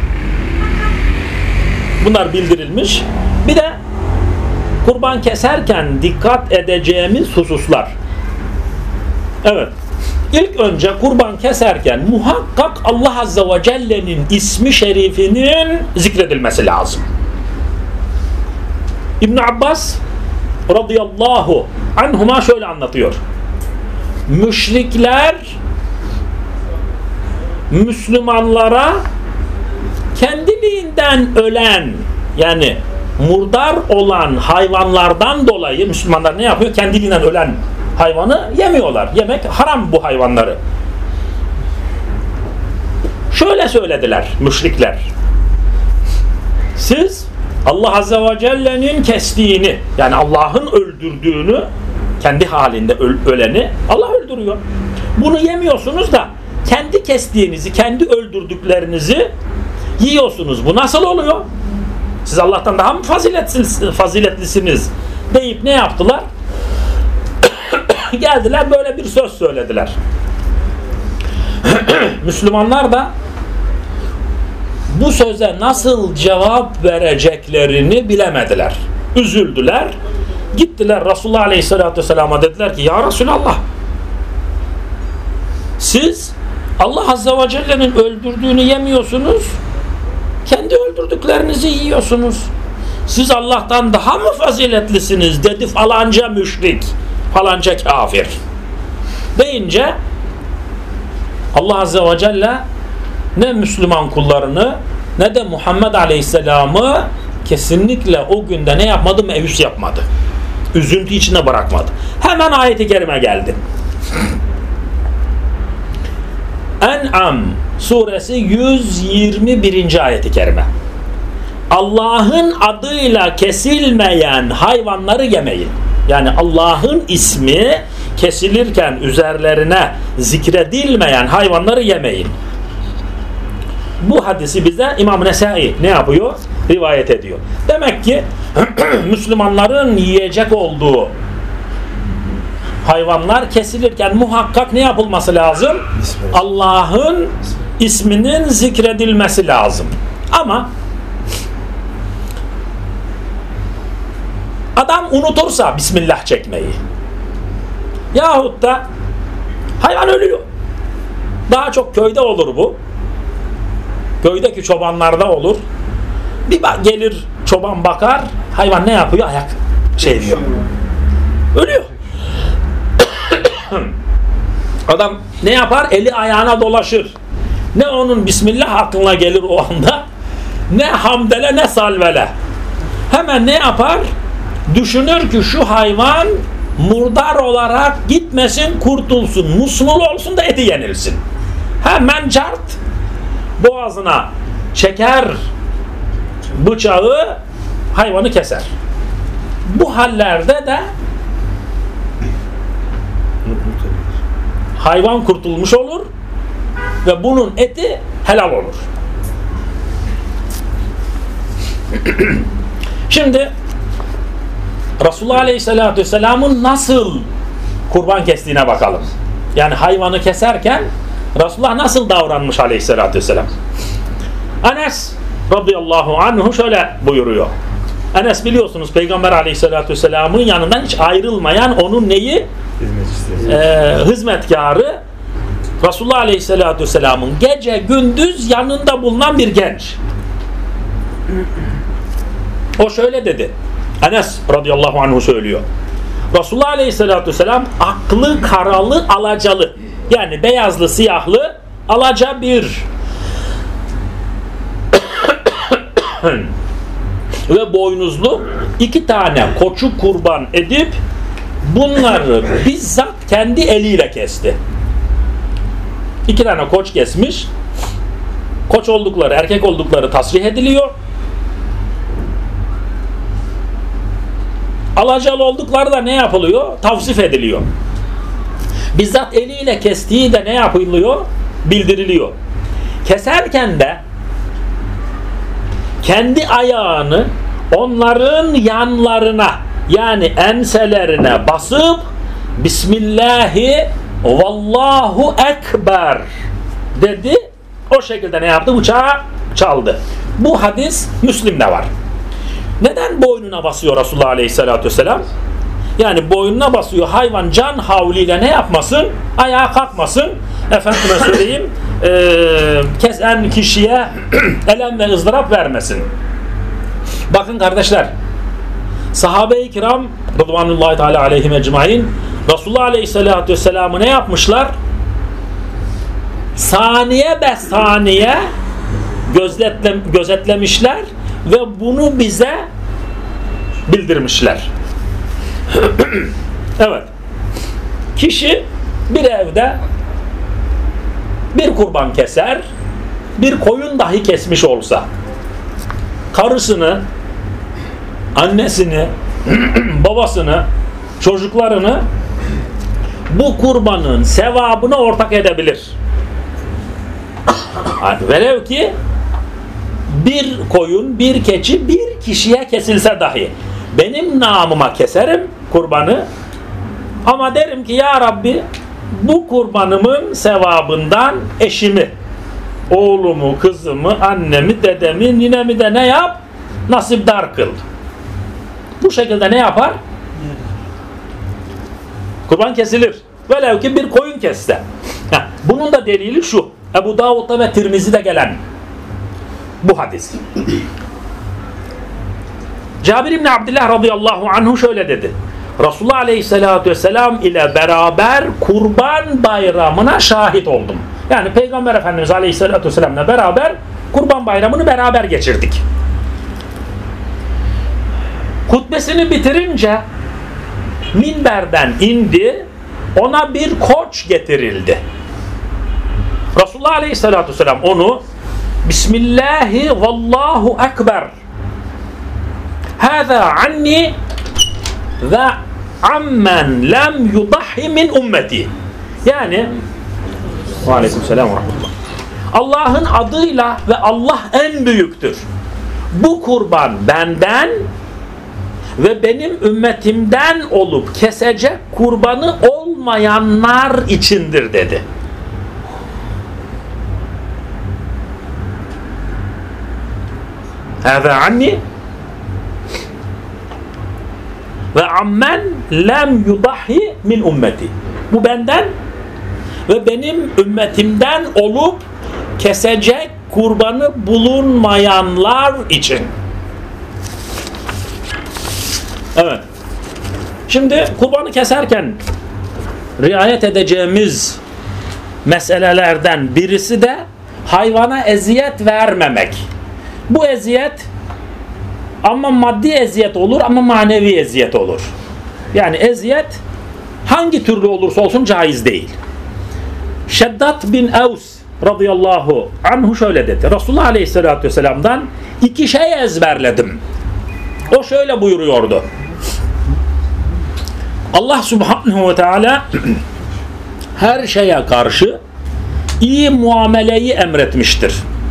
Bunlar bildirilmiş. Bir de kurban keserken dikkat edeceğimiz hususlar. Evet. İlk önce kurban keserken muhakkak Allah Azze ve Celle'nin ismi şerifinin zikredilmesi lazım. İbn Abbas radıyallahu anhuma şöyle anlatıyor. Müşrikler Müslümanlara kendiliğinden ölen, yani murdar olan hayvanlardan dolayı Müslümanlar ne yapıyor? Kendiliğinden ölen hayvanı yemiyorlar. Yemek haram bu hayvanları. Şöyle söylediler müşrikler. Siz Allah Azze ve Celle'nin kestiğini, yani Allah'ın öldürdüğünü, kendi halinde öleni Allah öldürüyor. Bunu yemiyorsunuz da kendi kestiğinizi, kendi öldürdüklerinizi yiyorsunuz. Bu nasıl oluyor? Siz Allah'tan daha mı faziletlisiniz deyip ne yaptılar? Geldiler böyle bir söz söylediler. Müslümanlar da bu söze nasıl cevap vereceklerini bilemediler. Üzüldüler. Gittiler Resulullah Aleyhisselatü Vesselam'a, dediler ki ya Resulallah, siz Allah Azze ve Celle'nin öldürdüğünü yemiyorsunuz, kendi öldürdüklerinizi yiyorsunuz. Siz Allah'tan daha mı faziletlisiniz dedi falanca müşrik, falanca kafir deyince Allah Azze ve Celle ne Müslüman kullarını ne de Muhammed Aleyhisselam'ı kesinlikle o günde ne yapmadı? Meyus yapmadı. Üzüntü içine bırakmadı. Hemen ayet-i kerime geldi. En'am suresi 121. ayet-i kerime. Allah'ın adıyla kesilmeyen hayvanları yemeyin. Yani Allah'ın ismi kesilirken üzerlerine zikredilmeyen hayvanları yemeyin. Bu hadisi bize İmam Nesai ne yapıyor? Rivayet ediyor. Demek ki Müslümanların yiyecek olduğu hayvanlar kesilirken muhakkak ne yapılması lazım? Allah'ın isminin zikredilmesi lazım. Ama adam unutursa Bismillah çekmeyi yahut da hayvan ölüyor. Daha çok köyde olur bu. Köydeki çobanlarda olur. Bir gelir çoban bakar, hayvan ne yapıyor? Ayak diyor. Ölüyor. Adam ne yapar? Eli ayağına dolaşır. Ne onun Bismillah aklına gelir o anda, ne hamdele ne salvele. Hemen ne yapar? Düşünür ki şu hayvan murdar olarak gitmesin, kurtulsun, musnul olsun da eti yenilsin. Hemen cart boğazına çeker bıçağı, hayvanı keser. Bu hallerde de hayvan kurtulmuş olur ve bunun eti helal olur. Şimdi Resulullah Aleyhisselatü Vesselam'ın nasıl kurban kestiğine bakalım. Yani hayvanı keserken Resulullah nasıl davranmış Aleyhisselatü Vesselam. Enes radıyallahu anhu şöyle buyuruyor. Enes biliyorsunuz Peygamber Aleyhisselatü Vesselam'ın yanından hiç ayrılmayan onun neyi? Hizmetkarı. Resulullah Aleyhisselatü Vesselam'ın gece gündüz yanında bulunan bir genç. O şöyle dedi. Enes radıyallahu anhu söylüyor. Resulullah Aleyhisselatü Vesselam aklı karalı alacalı, yani beyazlı siyahlı alaca bir ve boynuzlu 2 tane koçu kurban edip bunları bizzat kendi eliyle kesti. 2 tane koç kesmiş. Koç oldukları, erkek oldukları tasrih ediliyor. Alacalı oldukları da ne yapılıyor? Tavsif ediliyor. Bizzat eliyle kestiği de ne yapılıyor? Bildiriliyor. Keserken de kendi ayağını onların yanlarına, yani enselerine basıp Bismillahi Vallahu Ekber dedi. O şekilde ne yaptı? Bıçağı çaldı. Bu hadis Müslim'de var. Neden boynuna basıyor Resulullah Aleyhisselatü Vesselam? Yani boynuna basıyor hayvan, can havliyle ne yapmasın? Ayağa kalkmasın. Efendime söyleyeyim, kesen kişiye elem ve ızdırap vermesin. Bakın kardeşler, sahabe-i kiram Rıdvanullahi Teala aleyhim ecmaîn Resulullah Aleyhisselatü Vesselam'ı ne yapmışlar? Saniye be saniye gözetlemişler ve bunu bize bildirmişler. Evet. Kişi bir evde bir kurban keser, bir koyun dahi kesmiş olsa, karısını, annesini, babasını, çocuklarını bu kurbanın sevabına ortak edebilir. Velev ki bir koyun, bir keçi bir kişiye kesilse dahi benim namıma keserim kurbanı ama derim ki ya Rabbi bu kurbanımın sevabından eşimi, oğlumu, kızımı, annemi, dedemi, ninemi de ne yap? Nasipdar kıl. Bu şekilde ne yapar? Kurban kesilir. Velev ki bir koyun kesse. Bunun da delili şu. Ebu Davud'da ve Tirmizi'de gelen bu hadis. Cabir İbni Abdillah radıyallahu anhu şöyle dedi. Resulullah Aleyhisselatü Vesselam ile beraber kurban bayramına şahit oldum. Yani Peygamber Efendimiz Aleyhisselatü Vesselam'la beraber kurban bayramını beraber geçirdik. Hutbesini bitirince minberden indi, ona bir koç getirildi. Resulullah Aleyhisselatü Vesselam onu Bismillahi vallahu ekber hâzâ anni ve ammen lem yudahhi min ümmeti. Yani Aleykümselam ve rahmetullah. Allah'ın adıyla ve Allah en büyüktür. Bu kurban benden ve benim ümmetimden olup kesecek kurbanı olmayanlar içindir dedi. Hâzâ anni ve ammen lem yudahi min ümmeti. Bu benden ve benim ümmetimden olup kesecek kurbanı bulunmayanlar için. Evet. Şimdi kurbanı keserken riayet edeceğimiz meselelerden birisi de hayvana eziyet vermemek. Bu eziyet ama maddi eziyet olur ama manevi eziyet olur. Yani eziyet hangi türlü olursa olsun caiz değil. Şeddat bin Evs radıyallahu anhu şöyle dedi. Resulullah Aleyhisselatü Vesselam'dan iki şey ezberledim. O şöyle buyuruyordu. Allah Subhanahu ve Teala her şeye karşı iyi muameleyi emretmiştir.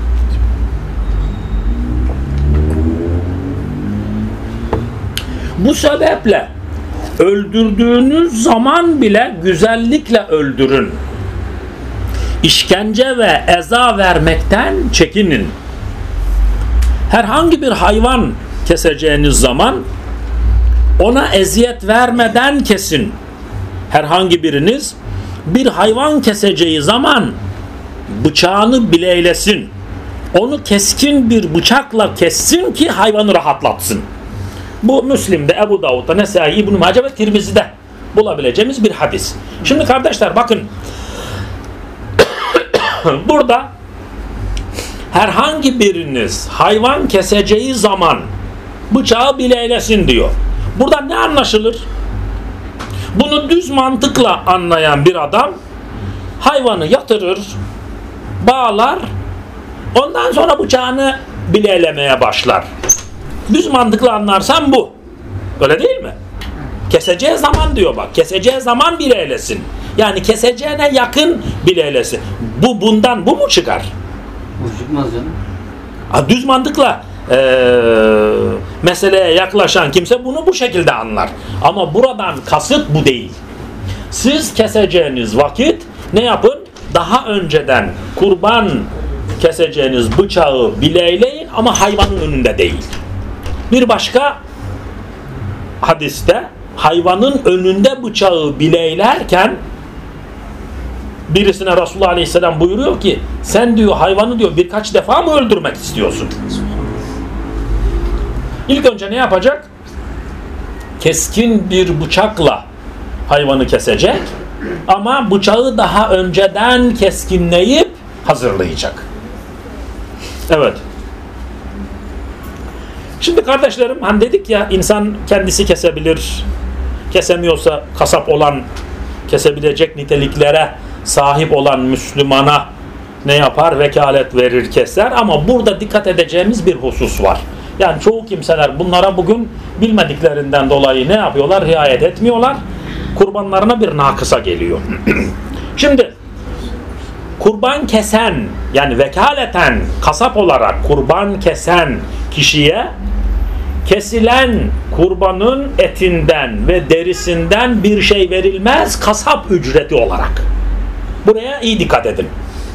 Bu sebeple öldürdüğünüz zaman bile güzellikle öldürün. İşkence ve eza vermekten çekinin. Herhangi bir hayvan keseceğiniz zaman ona eziyet vermeden kesin. Herhangi biriniz bir hayvan keseceği zaman bıçağını bileylesin. Onu keskin bir bıçakla kessin ki hayvanı rahatlatsın. Bu Müslim'de, Ebu Davud'da, Nesai, İbn-i Mace ve Tirmizi'de bulabileceğimiz bir hadis. Şimdi kardeşler bakın. Burada herhangi biriniz hayvan keseceği zaman bıçağı bileylesin diyor. Burada ne anlaşılır? Bunu düz mantıkla anlayan bir adam hayvanı yatırır, bağlar, ondan sonra bıçağını bileylemeye başlar. Düz mantıkla anlarsan bu. Öyle değil mi? Keseceği zaman diyor bak. Keseceği zaman bileylesin. Yani keseceğine yakın bileylesin. Bundan bu mu çıkar? Bu çıkmaz canım. Düz mantıkla meseleye yaklaşan kimse bunu bu şekilde anlar. Ama buradan kasıt bu değil. Siz keseceğiniz vakit ne yapın? Daha önceden kurban keseceğiniz bıçağı bileyleyin ama hayvanın önünde değil. Bir başka hadiste hayvanın önünde bıçağı bileylerken birisine Resulullah Aleyhisselam buyuruyor ki sen diyor hayvanı diyor birkaç defa mı öldürmek istiyorsun? İlk önce ne yapacak? Keskin bir bıçakla hayvanı kesecek ama bıçağı daha önceden keskinleyip hazırlayacak. Evet. Şimdi kardeşlerim hani dedik ya insan kendisi kesebilir. Kesemiyorsa kasap olan kesebilecek niteliklere sahip olan Müslümana ne yapar? Vekalet verir, keser. Ama burada dikkat edeceğimiz bir husus var. Yani çoğu kimseler bunlara bugün bilmediklerinden dolayı ne yapıyorlar? Riayet etmiyorlar. Kurbanlarına bir nakısa geliyor. Şimdi kurban kesen yani vekaleten kasap olarak kurban kesen kişiye kesilen kurbanın etinden ve derisinden bir şey verilmez kasap ücreti olarak. Buraya iyi dikkat edin.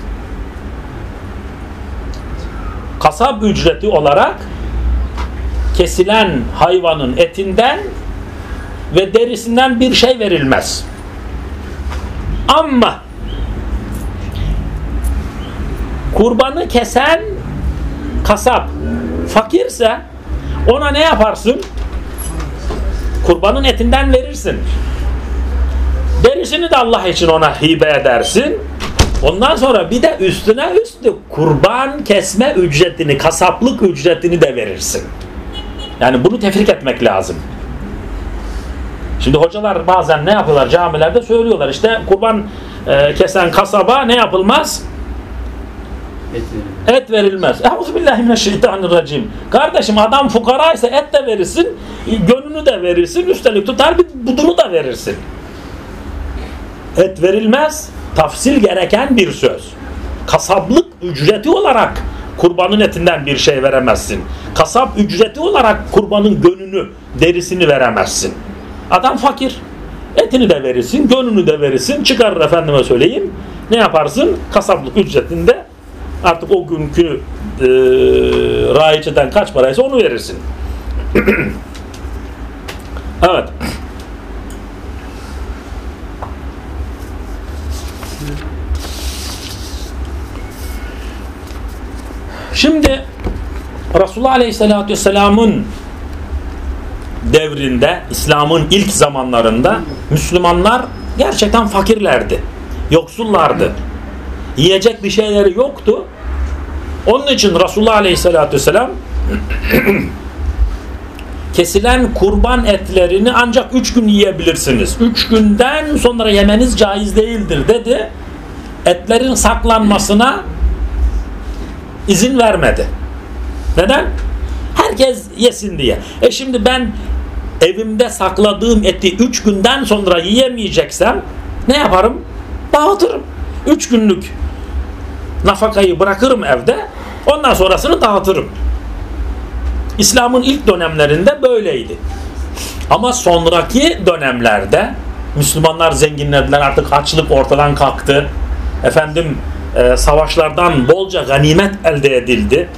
Kasap ücreti olarak kesilen hayvanın etinden ve derisinden bir şey verilmez. Ama kurbanı kesen kasap fakirse ona ne yaparsın? Kurbanın etinden verirsin. Derisini de Allah için ona hibe edersin. Ondan sonra bir de üstüne kurban kesme ücretini, kasaplık ücretini de verirsin. Yani bunu tefrik etmek lazım. Şimdi hocalar bazen ne yapıyorlar? Camilerde söylüyorlar işte kurban kesen kasaba ne yapılmaz? Et verilmez. Euzubillahimineşşeytanirracim. Kardeşim adam fukara ise et de verirsin, gönlünü de verirsin, üstelik tutar bir budunu da verirsin. Et verilmez. Tafsil gereken bir söz. Kasaplık ücreti olarak kurbanın etinden bir şey veremezsin. Kasap ücreti olarak kurbanın gönlünü, derisini veremezsin. Adam fakir. Etini de verirsin, gönlünü de verirsin. Çıkarır efendime söyleyeyim. Ne yaparsın? Kasaplık ücretinde artık o günkü raiçeden kaç paraysa onu verirsin. Evet. Şimdi Resulullah Aleyhisselatü Vesselam'ın devrinde, İslam'ın ilk zamanlarında Müslümanlar gerçekten fakirlerdi, yoksullardı. Yiyecek bir şeyleri yoktu. Onun için Resulullah Aleyhisselatü Vesselam kesilen kurban etlerini ancak 3 gün yiyebilirsiniz. 3 günden sonra yemeniz caiz değildir dedi. Etlerin saklanmasına izin vermedi. Neden? Herkes yesin diye. Şimdi ben evimde sakladığım eti 3 günden sonra yiyemeyeceksem ne yaparım? Dağıtırım. 3 günlük nafakayı bırakırım evde. Ondan sonrasını dağıtırım. İslam'ın ilk dönemlerinde böyleydi. Ama sonraki dönemlerde Müslümanlar zenginlediler. Artık açlık ortadan kalktı. Savaşlardan bolca ganimet elde edildi.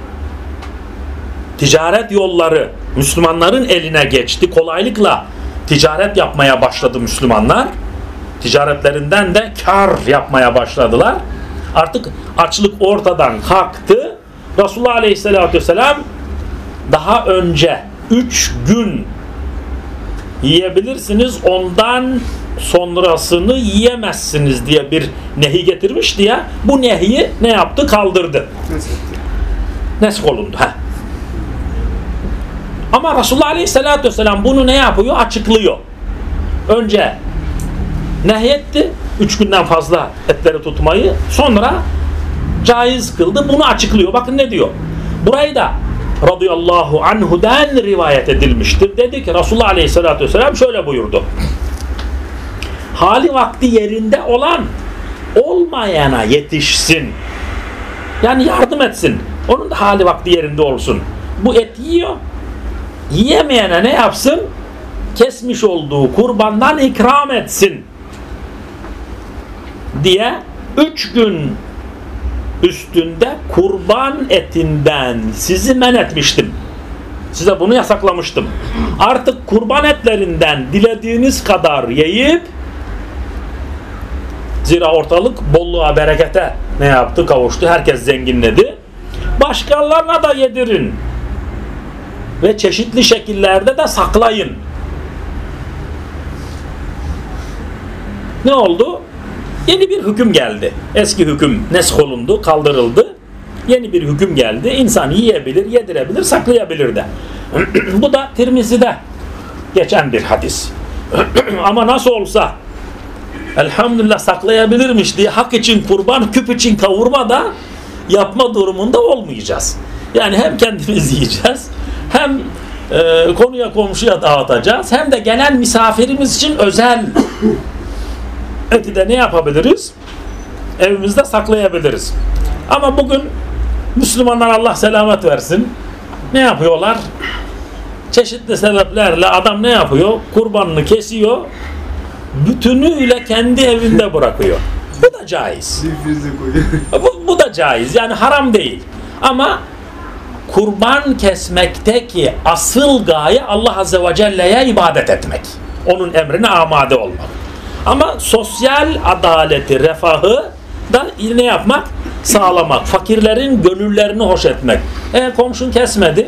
Ticaret yolları Müslümanların eline geçti. Kolaylıkla ticaret yapmaya başladı Müslümanlar. Ticaretlerinden de kar yapmaya başladılar. Artık açlık ortadan kalktı. Resulullah Aleyhisselatü Vesselam daha önce 3 gün yiyebilirsiniz, ondan sonrasını yiyemezsiniz diye bir nehi getirmişti ya. Bu nehiyi ne yaptı? Kaldırdı. Nesk olundu. Ama Resulullah Aleyhisselatü Vesselam bunu ne yapıyor? Açıklıyor. Önce nehyetti 3 günden fazla etleri tutmayı, sonra caiz kıldı. Bunu açıklıyor. Bakın ne diyor? Burayı da radıyallahu anhu'dan rivayet edilmiştir. Dedi ki Resulullah Aleyhisselatü Vesselam şöyle buyurdu. Hali vakti yerinde olan olmayana yetişsin. Yani yardım etsin. Onun da hali vakti yerinde olsun. Bu et yiyor. Yiyemeyene ne yapsın? Kesmiş olduğu kurbandan ikram etsin diye 3 gün üstünde kurban etinden sizi men etmiştim. size bunu yasaklamıştım. Artık kurban etlerinden dilediğiniz kadar yiyip, zira ortalık bolluğa, berekete ne yaptı? Kavuştu. Herkes zenginledi. Başkalarına da yedirin. Ve çeşitli şekillerde de saklayın. Ne oldu? Yeni bir hüküm geldi. Eski hüküm nesholundu, kaldırıldı. Yeni bir hüküm geldi. İnsan yiyebilir, yedirebilir, saklayabilir de. Bu da Tirmizi'de geçen bir hadis. Ama nasıl olsa elhamdülillah saklayabilirmiş diye hak için kurban, küp için kavurma da yapma durumunda olmayacağız. Yani hem kendimiz yiyeceğiz, hem konuya komşuya dağıtacağız, hem de gelen misafirimiz için özel eti de ne yapabiliriz? Evimizde saklayabiliriz. Ama bugün Müslümanlar Allah selamet versin, ne yapıyorlar? Çeşitli sebeplerle adam ne yapıyor? Kurbanını kesiyor, bütünüyle kendi evinde bırakıyor. Bu da caiz. Bu da caiz. Yani haram değil. Ama kurban kesmekteki asıl gaye Allah Azze ve Celle'ye ibadet etmek. Onun emrine amade olmak. Ama sosyal adaleti, refahı da ne yapmak? Sağlamak. Fakirlerin gönüllerini hoş etmek. Komşun kesmedi.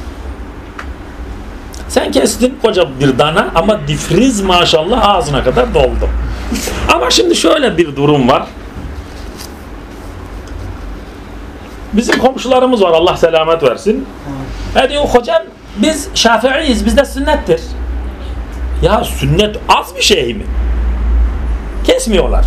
Sen kestin koca bir dana ama difriz maşallah ağzına kadar doldu. Ama şimdi şöyle bir durum var. Bizim komşularımız var, Allah selamet versin. Diyor hocam biz Şafiiyiz, bizde sünnettir. Ya sünnet az bir şey mi? Kesmiyorlar.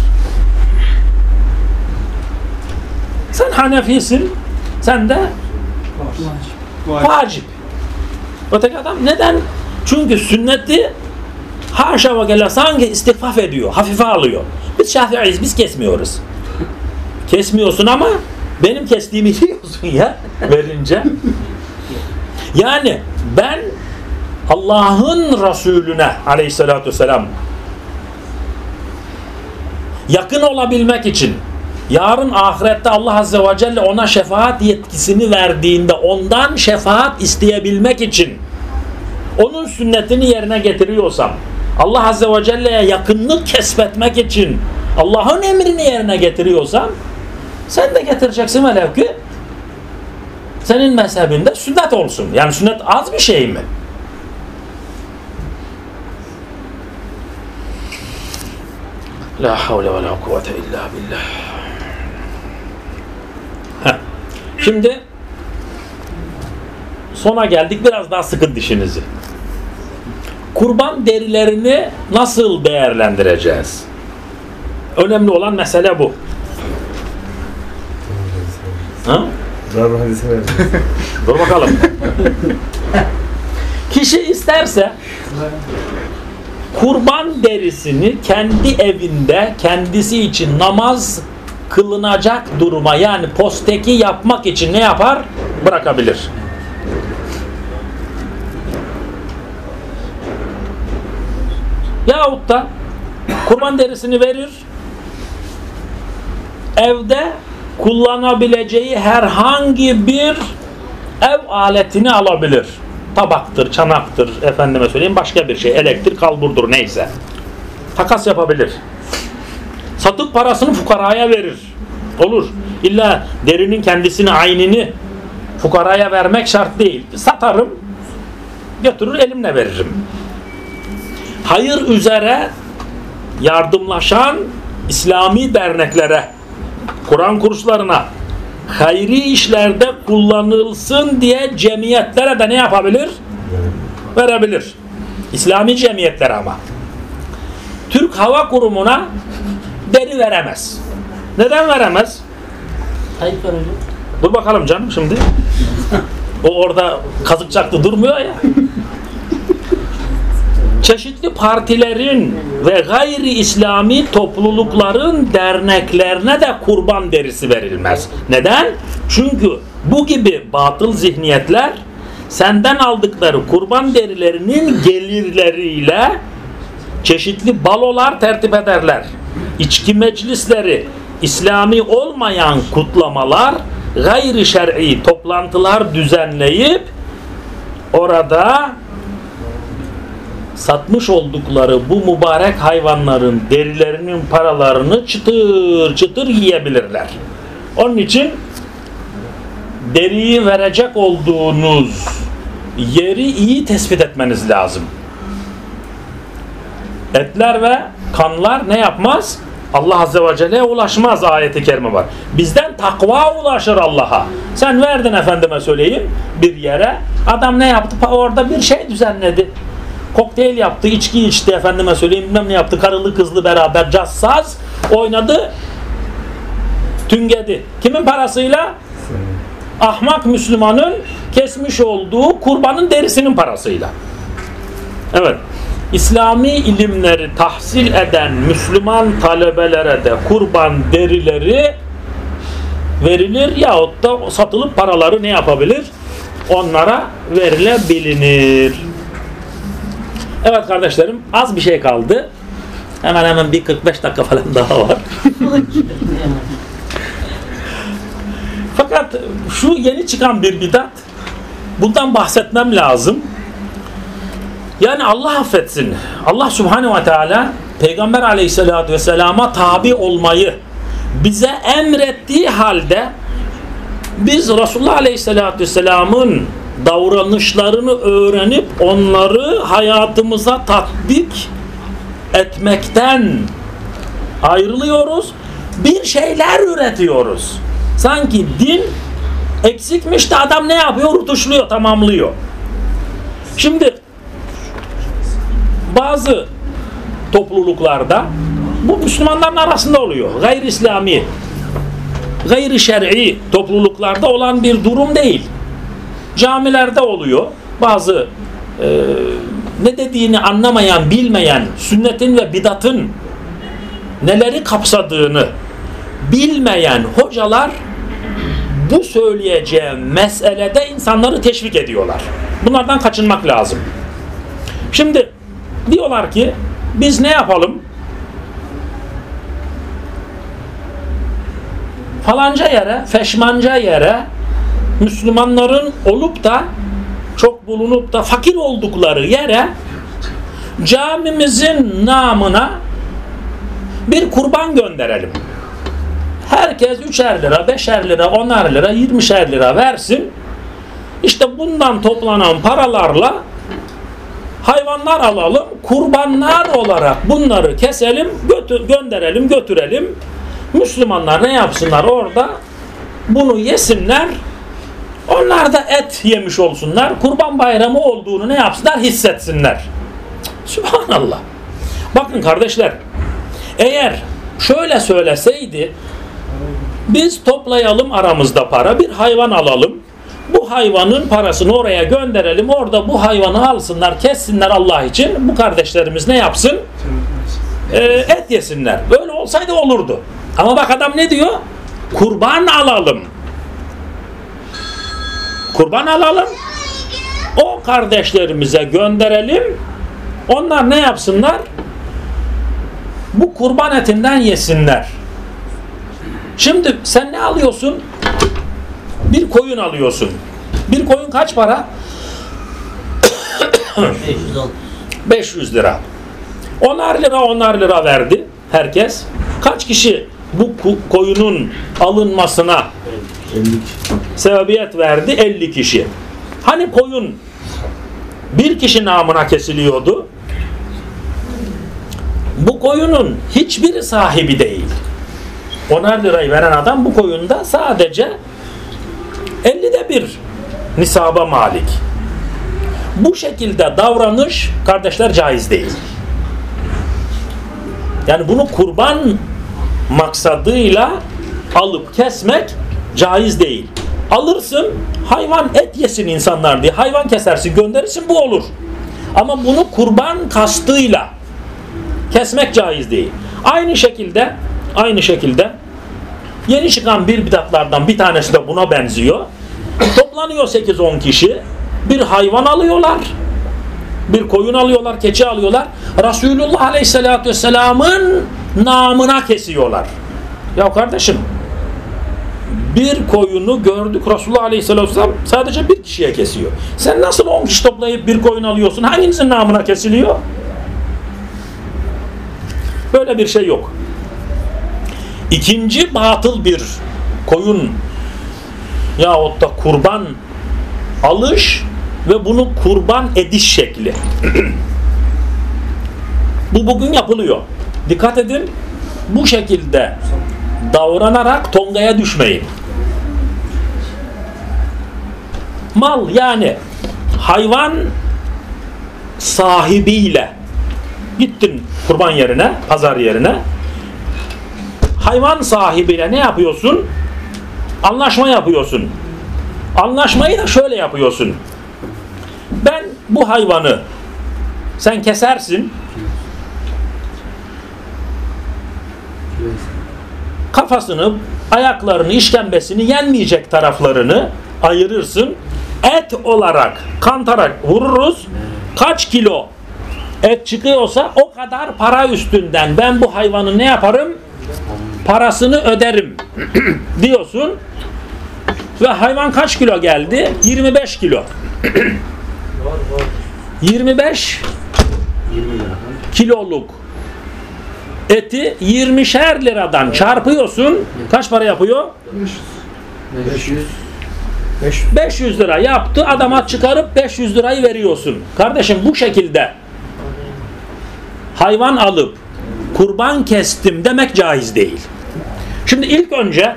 Sen Hanefisin, sen de vacip. Öteki adam neden? Çünkü sünneti haşa ve kella sanki istifaf ediyor, hafife alıyor. Biz Şafiiyiz, biz kesmiyoruz. Kesmiyorsun ama benim kestiğimi yiyorsun ya verince. Yani ben Allah'ın Resulüne aleyhissalatü vesselam yakın olabilmek için, yarın ahirette Allah Azze ve Celle ona şefaat yetkisini verdiğinde ondan şefaat isteyebilmek için onun sünnetini yerine getiriyorsam, Allah Azze ve Celle'ye yakınlık kesbetmek için Allah'ın emrini yerine getiriyorsam, sen de getireceksin velev ki senin mezhebinde sünnet olsun. Yani sünnet az bir şey mi? La havle ve la kuvvete illa billah. Şimdi sona geldik. Biraz daha sıkın dişinizi. Kurban derilerini nasıl değerlendireceğiz? Önemli olan mesele bu. Ha? Dur bakalım. Kişi isterse kurban derisini kendi evinde kendisi için namaz kılınacak duruma, yani posteki yapmak için ne yapar? Bırakabilir. Yahut da kurban derisini verir, evde kullanabileceği herhangi bir ev aletini alabilir. Tabaktır, çanaktır, efendime söyleyeyim başka bir şey, elektrik, kalburdur, neyse. Takas yapabilir. Satıp parasını fukaraya verir. Olur. İlla derinin kendisini, aynını fukaraya vermek şart değil. Satarım, götürür elimle veririm. Hayır üzere yardımlaşan İslami derneklere, Kur'an kurslarına, hayri işlerde kullanılsın diye cemiyetlere de ne yapabilir? Verebilir. İslami cemiyetler ama. Türk Hava Kurumu'na deri veremez. Neden veremez? Ayıp var hocam. Dur bakalım canım şimdi. O orada kazıkçaklı durmuyor ya. Çeşitli partilerin ve gayri İslami toplulukların derneklerine de kurban derisi verilmez. Neden? Çünkü bu gibi batıl zihniyetler senden aldıkları kurban derilerinin gelirleriyle çeşitli balolar tertip ederler. İçki meclisleri, İslami olmayan kutlamalar, gayri şer'i toplantılar düzenleyip orada satmış oldukları bu mübarek hayvanların derilerinin paralarını çıtır çıtır yiyebilirler. Onun için deriyi verecek olduğunuz yeri iyi tespit etmeniz lazım. Etler ve kanlar ne yapmaz? Allah Azze ve Celle'ye ulaşmaz ayeti kerime var. Bizden takva ulaşır Allah'a. Sen verdin efendime söyleyeyim bir yere. Adam ne yaptı? Orada bir şey düzenledi. Kokteyl yaptı, içki içti efendime söyleyeyim. Bilmem ne yaptı? Karılı kızlı beraber caz saz oynadı. Tüngedi. Kimin parasıyla? Ahmak Müslümanın kesmiş olduğu kurbanın derisinin parasıyla. Evet. İslami ilimleri tahsil eden Müslüman talebelere de kurban derileri verilir yahut da satılıp paraları ne yapabilir? Onlara verilebilir. Evet kardeşlerim, az bir şey kaldı. Hemen hemen bir 45 dakika falan daha var. Fakat şu yeni çıkan bir bidat, bundan bahsetmem lazım. Yani Allah affetsin. Allah Subhanahu ve Teala Peygamber Aleyhisselatü Vesselam'a tabi olmayı bize emrettiği halde biz Resulullah Aleyhisselatü Vesselam'ın davranışlarını öğrenip onları hayatımıza tatbik etmekten ayrılıyoruz. Bir şeyler üretiyoruz. Sanki din eksikmiş de adam ne yapıyor? Rutuşluyor, tamamlıyor. Şimdi bazı topluluklarda bu Müslümanların arasında oluyor. Gayri İslami, gayri şer'i topluluklarda olan bir durum değil. Camilerde oluyor. Bazı ne dediğini anlamayan, bilmeyen, sünnetin ve bidatın neleri kapsadığını bilmeyen hocalar bu söyleyeceğim meselede insanları teşvik ediyorlar. Bunlardan kaçınmak lazım. Şimdi diyorlar ki biz ne yapalım? Falanca yere, feşmanca yere Müslümanların olup da çok bulunup da fakir oldukları yere camimizin namına bir kurban gönderelim. Herkes 3'er lira, 5'er lira, 10'ar lira, 20'şer lira versin. İşte bundan toplanan paralarla hayvanlar alalım, kurbanlar olarak bunları keselim, gönderelim, götürelim. Müslümanlar ne yapsınlar orada? Bunu yesinler. Onlar da et yemiş olsunlar. Kurban bayramı olduğunu ne yapsınlar? Hissetsinler. Sübhanallah. Bakın kardeşler, eğer şöyle söyleseydi, biz toplayalım aramızda para, bir hayvan alalım. Bu hayvanın parasını oraya gönderelim. Orada bu hayvanı alsınlar, kessinler Allah için. Bu kardeşlerimiz ne yapsın? Et yesinler. Böyle olsaydı olurdu. Ama bak adam ne diyor? Kurban alalım. Kurban alalım. O kardeşlerimize gönderelim. Onlar ne yapsınlar? Bu kurban etinden yesinler. Şimdi sen ne alıyorsun? Bir koyun alıyorsun. Bir koyun kaç para? 500 lira. 10'ar lira verdi herkes. Kaç kişi bu koyunun alınmasına sebebiyet verdi? 50 kişi. Hani koyun bir kişi namına kesiliyordu? Bu koyunun hiçbiri sahibi değil. 10'ar lirayı veren adam bu koyunda sadece 50'de bir nisaba malik. Bu şekilde davranış kardeşler caiz değil. Yani bunu kurban maksadıyla alıp kesmek caiz değil. Alırsın, hayvan et yesin insanlar diye hayvan kesersin, gönderirsin, bu olur. Ama bunu kurban kastıyla kesmek caiz değil. Aynı şekilde yeni çıkan bir bidatlardan bir tanesi de buna benziyor. Toplanıyor 8-10 kişi, bir hayvan alıyorlar, bir koyun alıyorlar, keçi alıyorlar. Resulullah Aleyhisselatü Vesselam'ın namına kesiyorlar. Ya kardeşim, bir koyunu gördük Resulullah Aleyhisselatü Vesselam sadece bir kişiye kesiyor. Sen nasıl 10 kişi toplayıp bir koyun alıyorsun? Hanginizin namına kesiliyor? Böyle bir şey yok. İkinci batıl bir koyun yahut da kurban alış ve bunu kurban ediş şekli. Bu bugün yapılıyor. Dikkat edin, bu şekilde davranarak tongaya düşmeyin. Mal yani hayvan sahibiyle gittin kurban yerine, pazar yerine, hayvan sahibiyle ne yapıyorsun? Anlaşma yapıyorsun. Anlaşmayı da şöyle yapıyorsun. Ben bu hayvanı sen kesersin, kafasını, ayaklarını, işkembesini yenmeyecek taraflarını ayırırsın. Et olarak kantarak vururuz. Kaç kilo et çıkıyorsa o kadar para üstünden ben bu hayvanı ne yaparım? Parasını öderim diyorsun. Ve hayvan kaç kilo geldi? 25 kilo. 25 kiloluk eti 20'şer liradan çarpıyorsun. Kaç para yapıyor? 500 lira yaptı. Adama çıkarıp 500 lirayı veriyorsun. Kardeşim bu şekilde hayvan alıp kurban kestim demek caiz değil. Şimdi ilk önce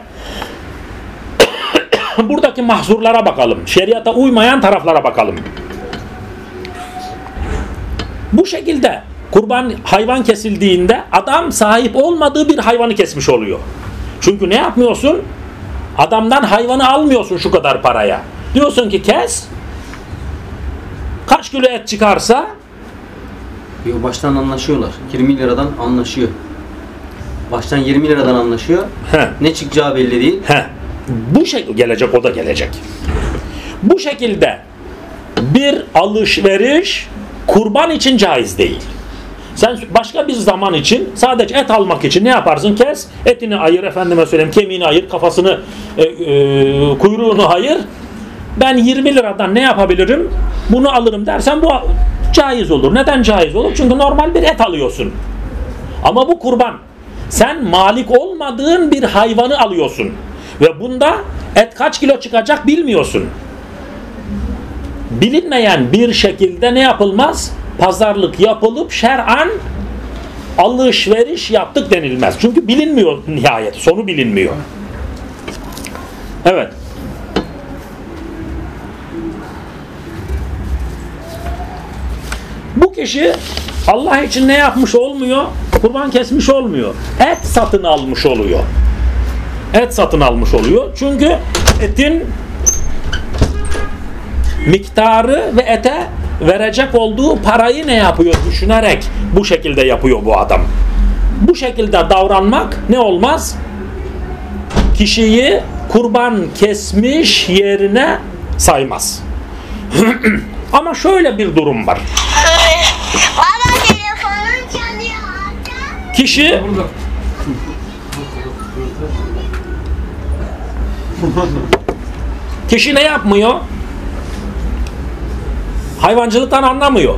buradaki mahzurlara bakalım. Şeriata uymayan taraflara bakalım. Bu şekilde kurban hayvan kesildiğinde adam sahip olmadığı bir hayvanı kesmiş oluyor. Çünkü ne yapmıyorsun? Adamdan hayvanı almıyorsun şu kadar paraya. Diyorsun ki kes. Kaç kilo et çıkarsa baştan anlaşıyorlar. 20 liradan anlaşıyor. Baştan 20 liradan anlaşıyor. Ne çıkacağı belli değil. Bu şekilde gelecek, o da gelecek. Bu şekilde bir alışveriş kurban için caiz değil. Sen başka bir zaman için sadece et almak için ne yaparsın? Kes, etini ayır, efendime söyleyeyim, kemiğini ayır, kafasını, kuyruğunu ayır. Ben 20 liradan ne yapabilirim? Bunu alırım dersen bu caiz olur. Neden caiz olur? Çünkü normal bir et alıyorsun. Ama bu kurban. Sen malik olmadığın bir hayvanı alıyorsun. Ve bunda et kaç kilo çıkacak bilmiyorsun. Bilinmeyen bir şekilde ne yapılmaz? Pazarlık yapılıp şer'an alışveriş yaptık denilmez. Çünkü bilinmiyor nihayet. Sonu bilinmiyor. Evet. Bu kişi Allah için ne yapmış olmuyor? Kurban kesmiş olmuyor. Et satın almış oluyor. Et satın almış oluyor. Çünkü etin miktarı ve ete verecek olduğu parayı ne yapıyor düşünerek bu şekilde yapıyor bu adam. Bu şekilde davranmak ne olmaz? Kişiyi kurban kesmiş yerine saymaz. Ama şöyle bir durum var. Baba telefonum çalıyor. Kişi ne yapmıyor? Hayvancılıktan anlamıyor.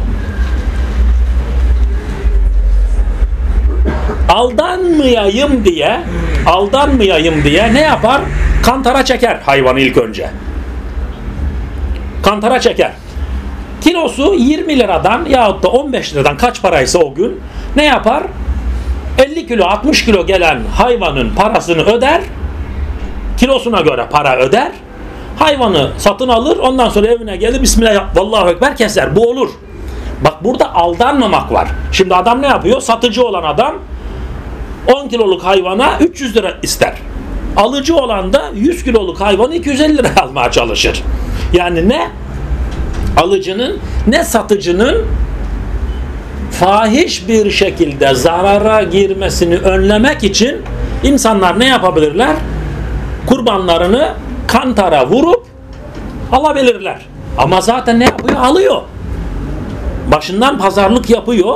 Aldanmayayım diye ne yapar? Kantara çeker hayvanı ilk önce. Kantara çeker. Kilosu 20 liradan yahut da 15 liradan kaç paraysa o gün ne yapar? 50 kilo 60 kilo gelen hayvanın parasını öder. Kilosuna göre para öder. Hayvanı satın alır. Ondan sonra evine gelir. Bismillah, vallahu ekber keser. Bu olur. Bak burada aldanmamak var. Şimdi adam ne yapıyor? Satıcı olan adam 10 kiloluk hayvana 300 lira ister. Alıcı olan da 100 kiloluk hayvanı 250 lira almaya çalışır. Yani ne alıcının ne satıcının fahiş bir şekilde zarara girmesini önlemek için insanlar ne yapabilirler? Kurbanlarını kantara vurup alabilirler. Ama zaten ne yapıyor? Alıyor. Başından pazarlık yapıyor.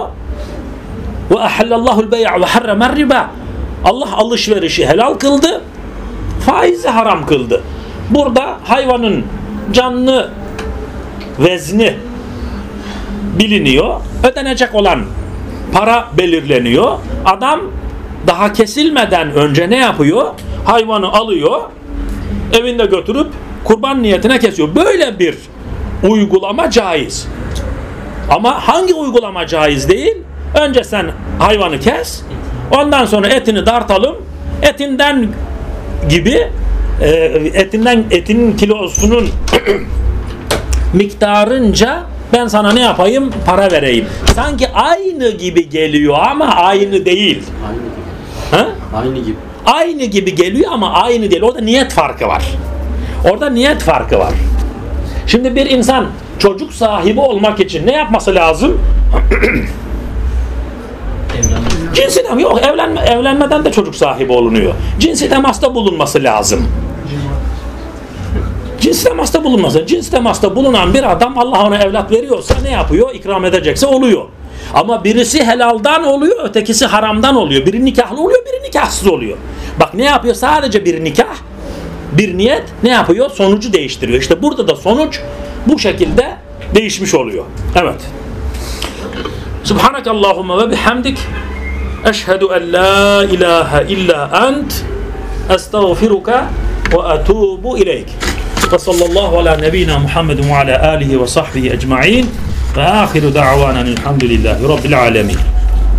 Ve ahallallahu'l bey'a ve harramer riba. Allah alışverişi helal kıldı. faizi haram kıldı. Burada hayvanın canlı vezni biliniyor. Ödenecek olan para belirleniyor. Adam daha kesilmeden önce ne yapıyor? Hayvanı alıyor, evinde götürüp kurban niyetine kesiyor. Böyle bir uygulama caiz. Ama hangi uygulama caiz değil? Önce sen hayvanı kes, ondan sonra etini dartalım, etinden gibi etinin kilosunun miktarınca ben sana ne yapayım? Para vereyim. Sanki aynı gibi geliyor ama aynı değil. Aynı gibi. Ha? Aynı gibi. Aynı gibi geliyor ama aynı değil. Orada niyet farkı var. Orada niyet farkı var. Şimdi bir insan çocuk sahibi olmak için ne yapması lazım? Cinsi temas. Yok, evlenmeden de çocuk sahibi olunuyor. Cinsi temasta bulunması lazım. Cins temasta bulunması. Cins temasta bulunan bir adam Allah ona evlat veriyorsa ne yapıyor? İkram edecekse oluyor. Ama birisi helaldan oluyor, ötekisi haramdan oluyor. Biri nikahlı oluyor, biri nikahsız oluyor. Bak ne yapıyor? Sadece bir nikah, bir niyet ne yapıyor? Sonucu değiştiriyor. İşte burada da sonuç bu şekilde değişmiş oluyor. Evet. Subhanakallahumma ve bihamdik. Eşhedü en la ilahe illa ent. Estağfiruka ve etubu ileyk. Ve sallallahu ala nebiyyina Muhammedin ve ala alihi ve sahbihi ecma'in. Ve ahiru da'vanan elhamdülillahi rabbil alemin.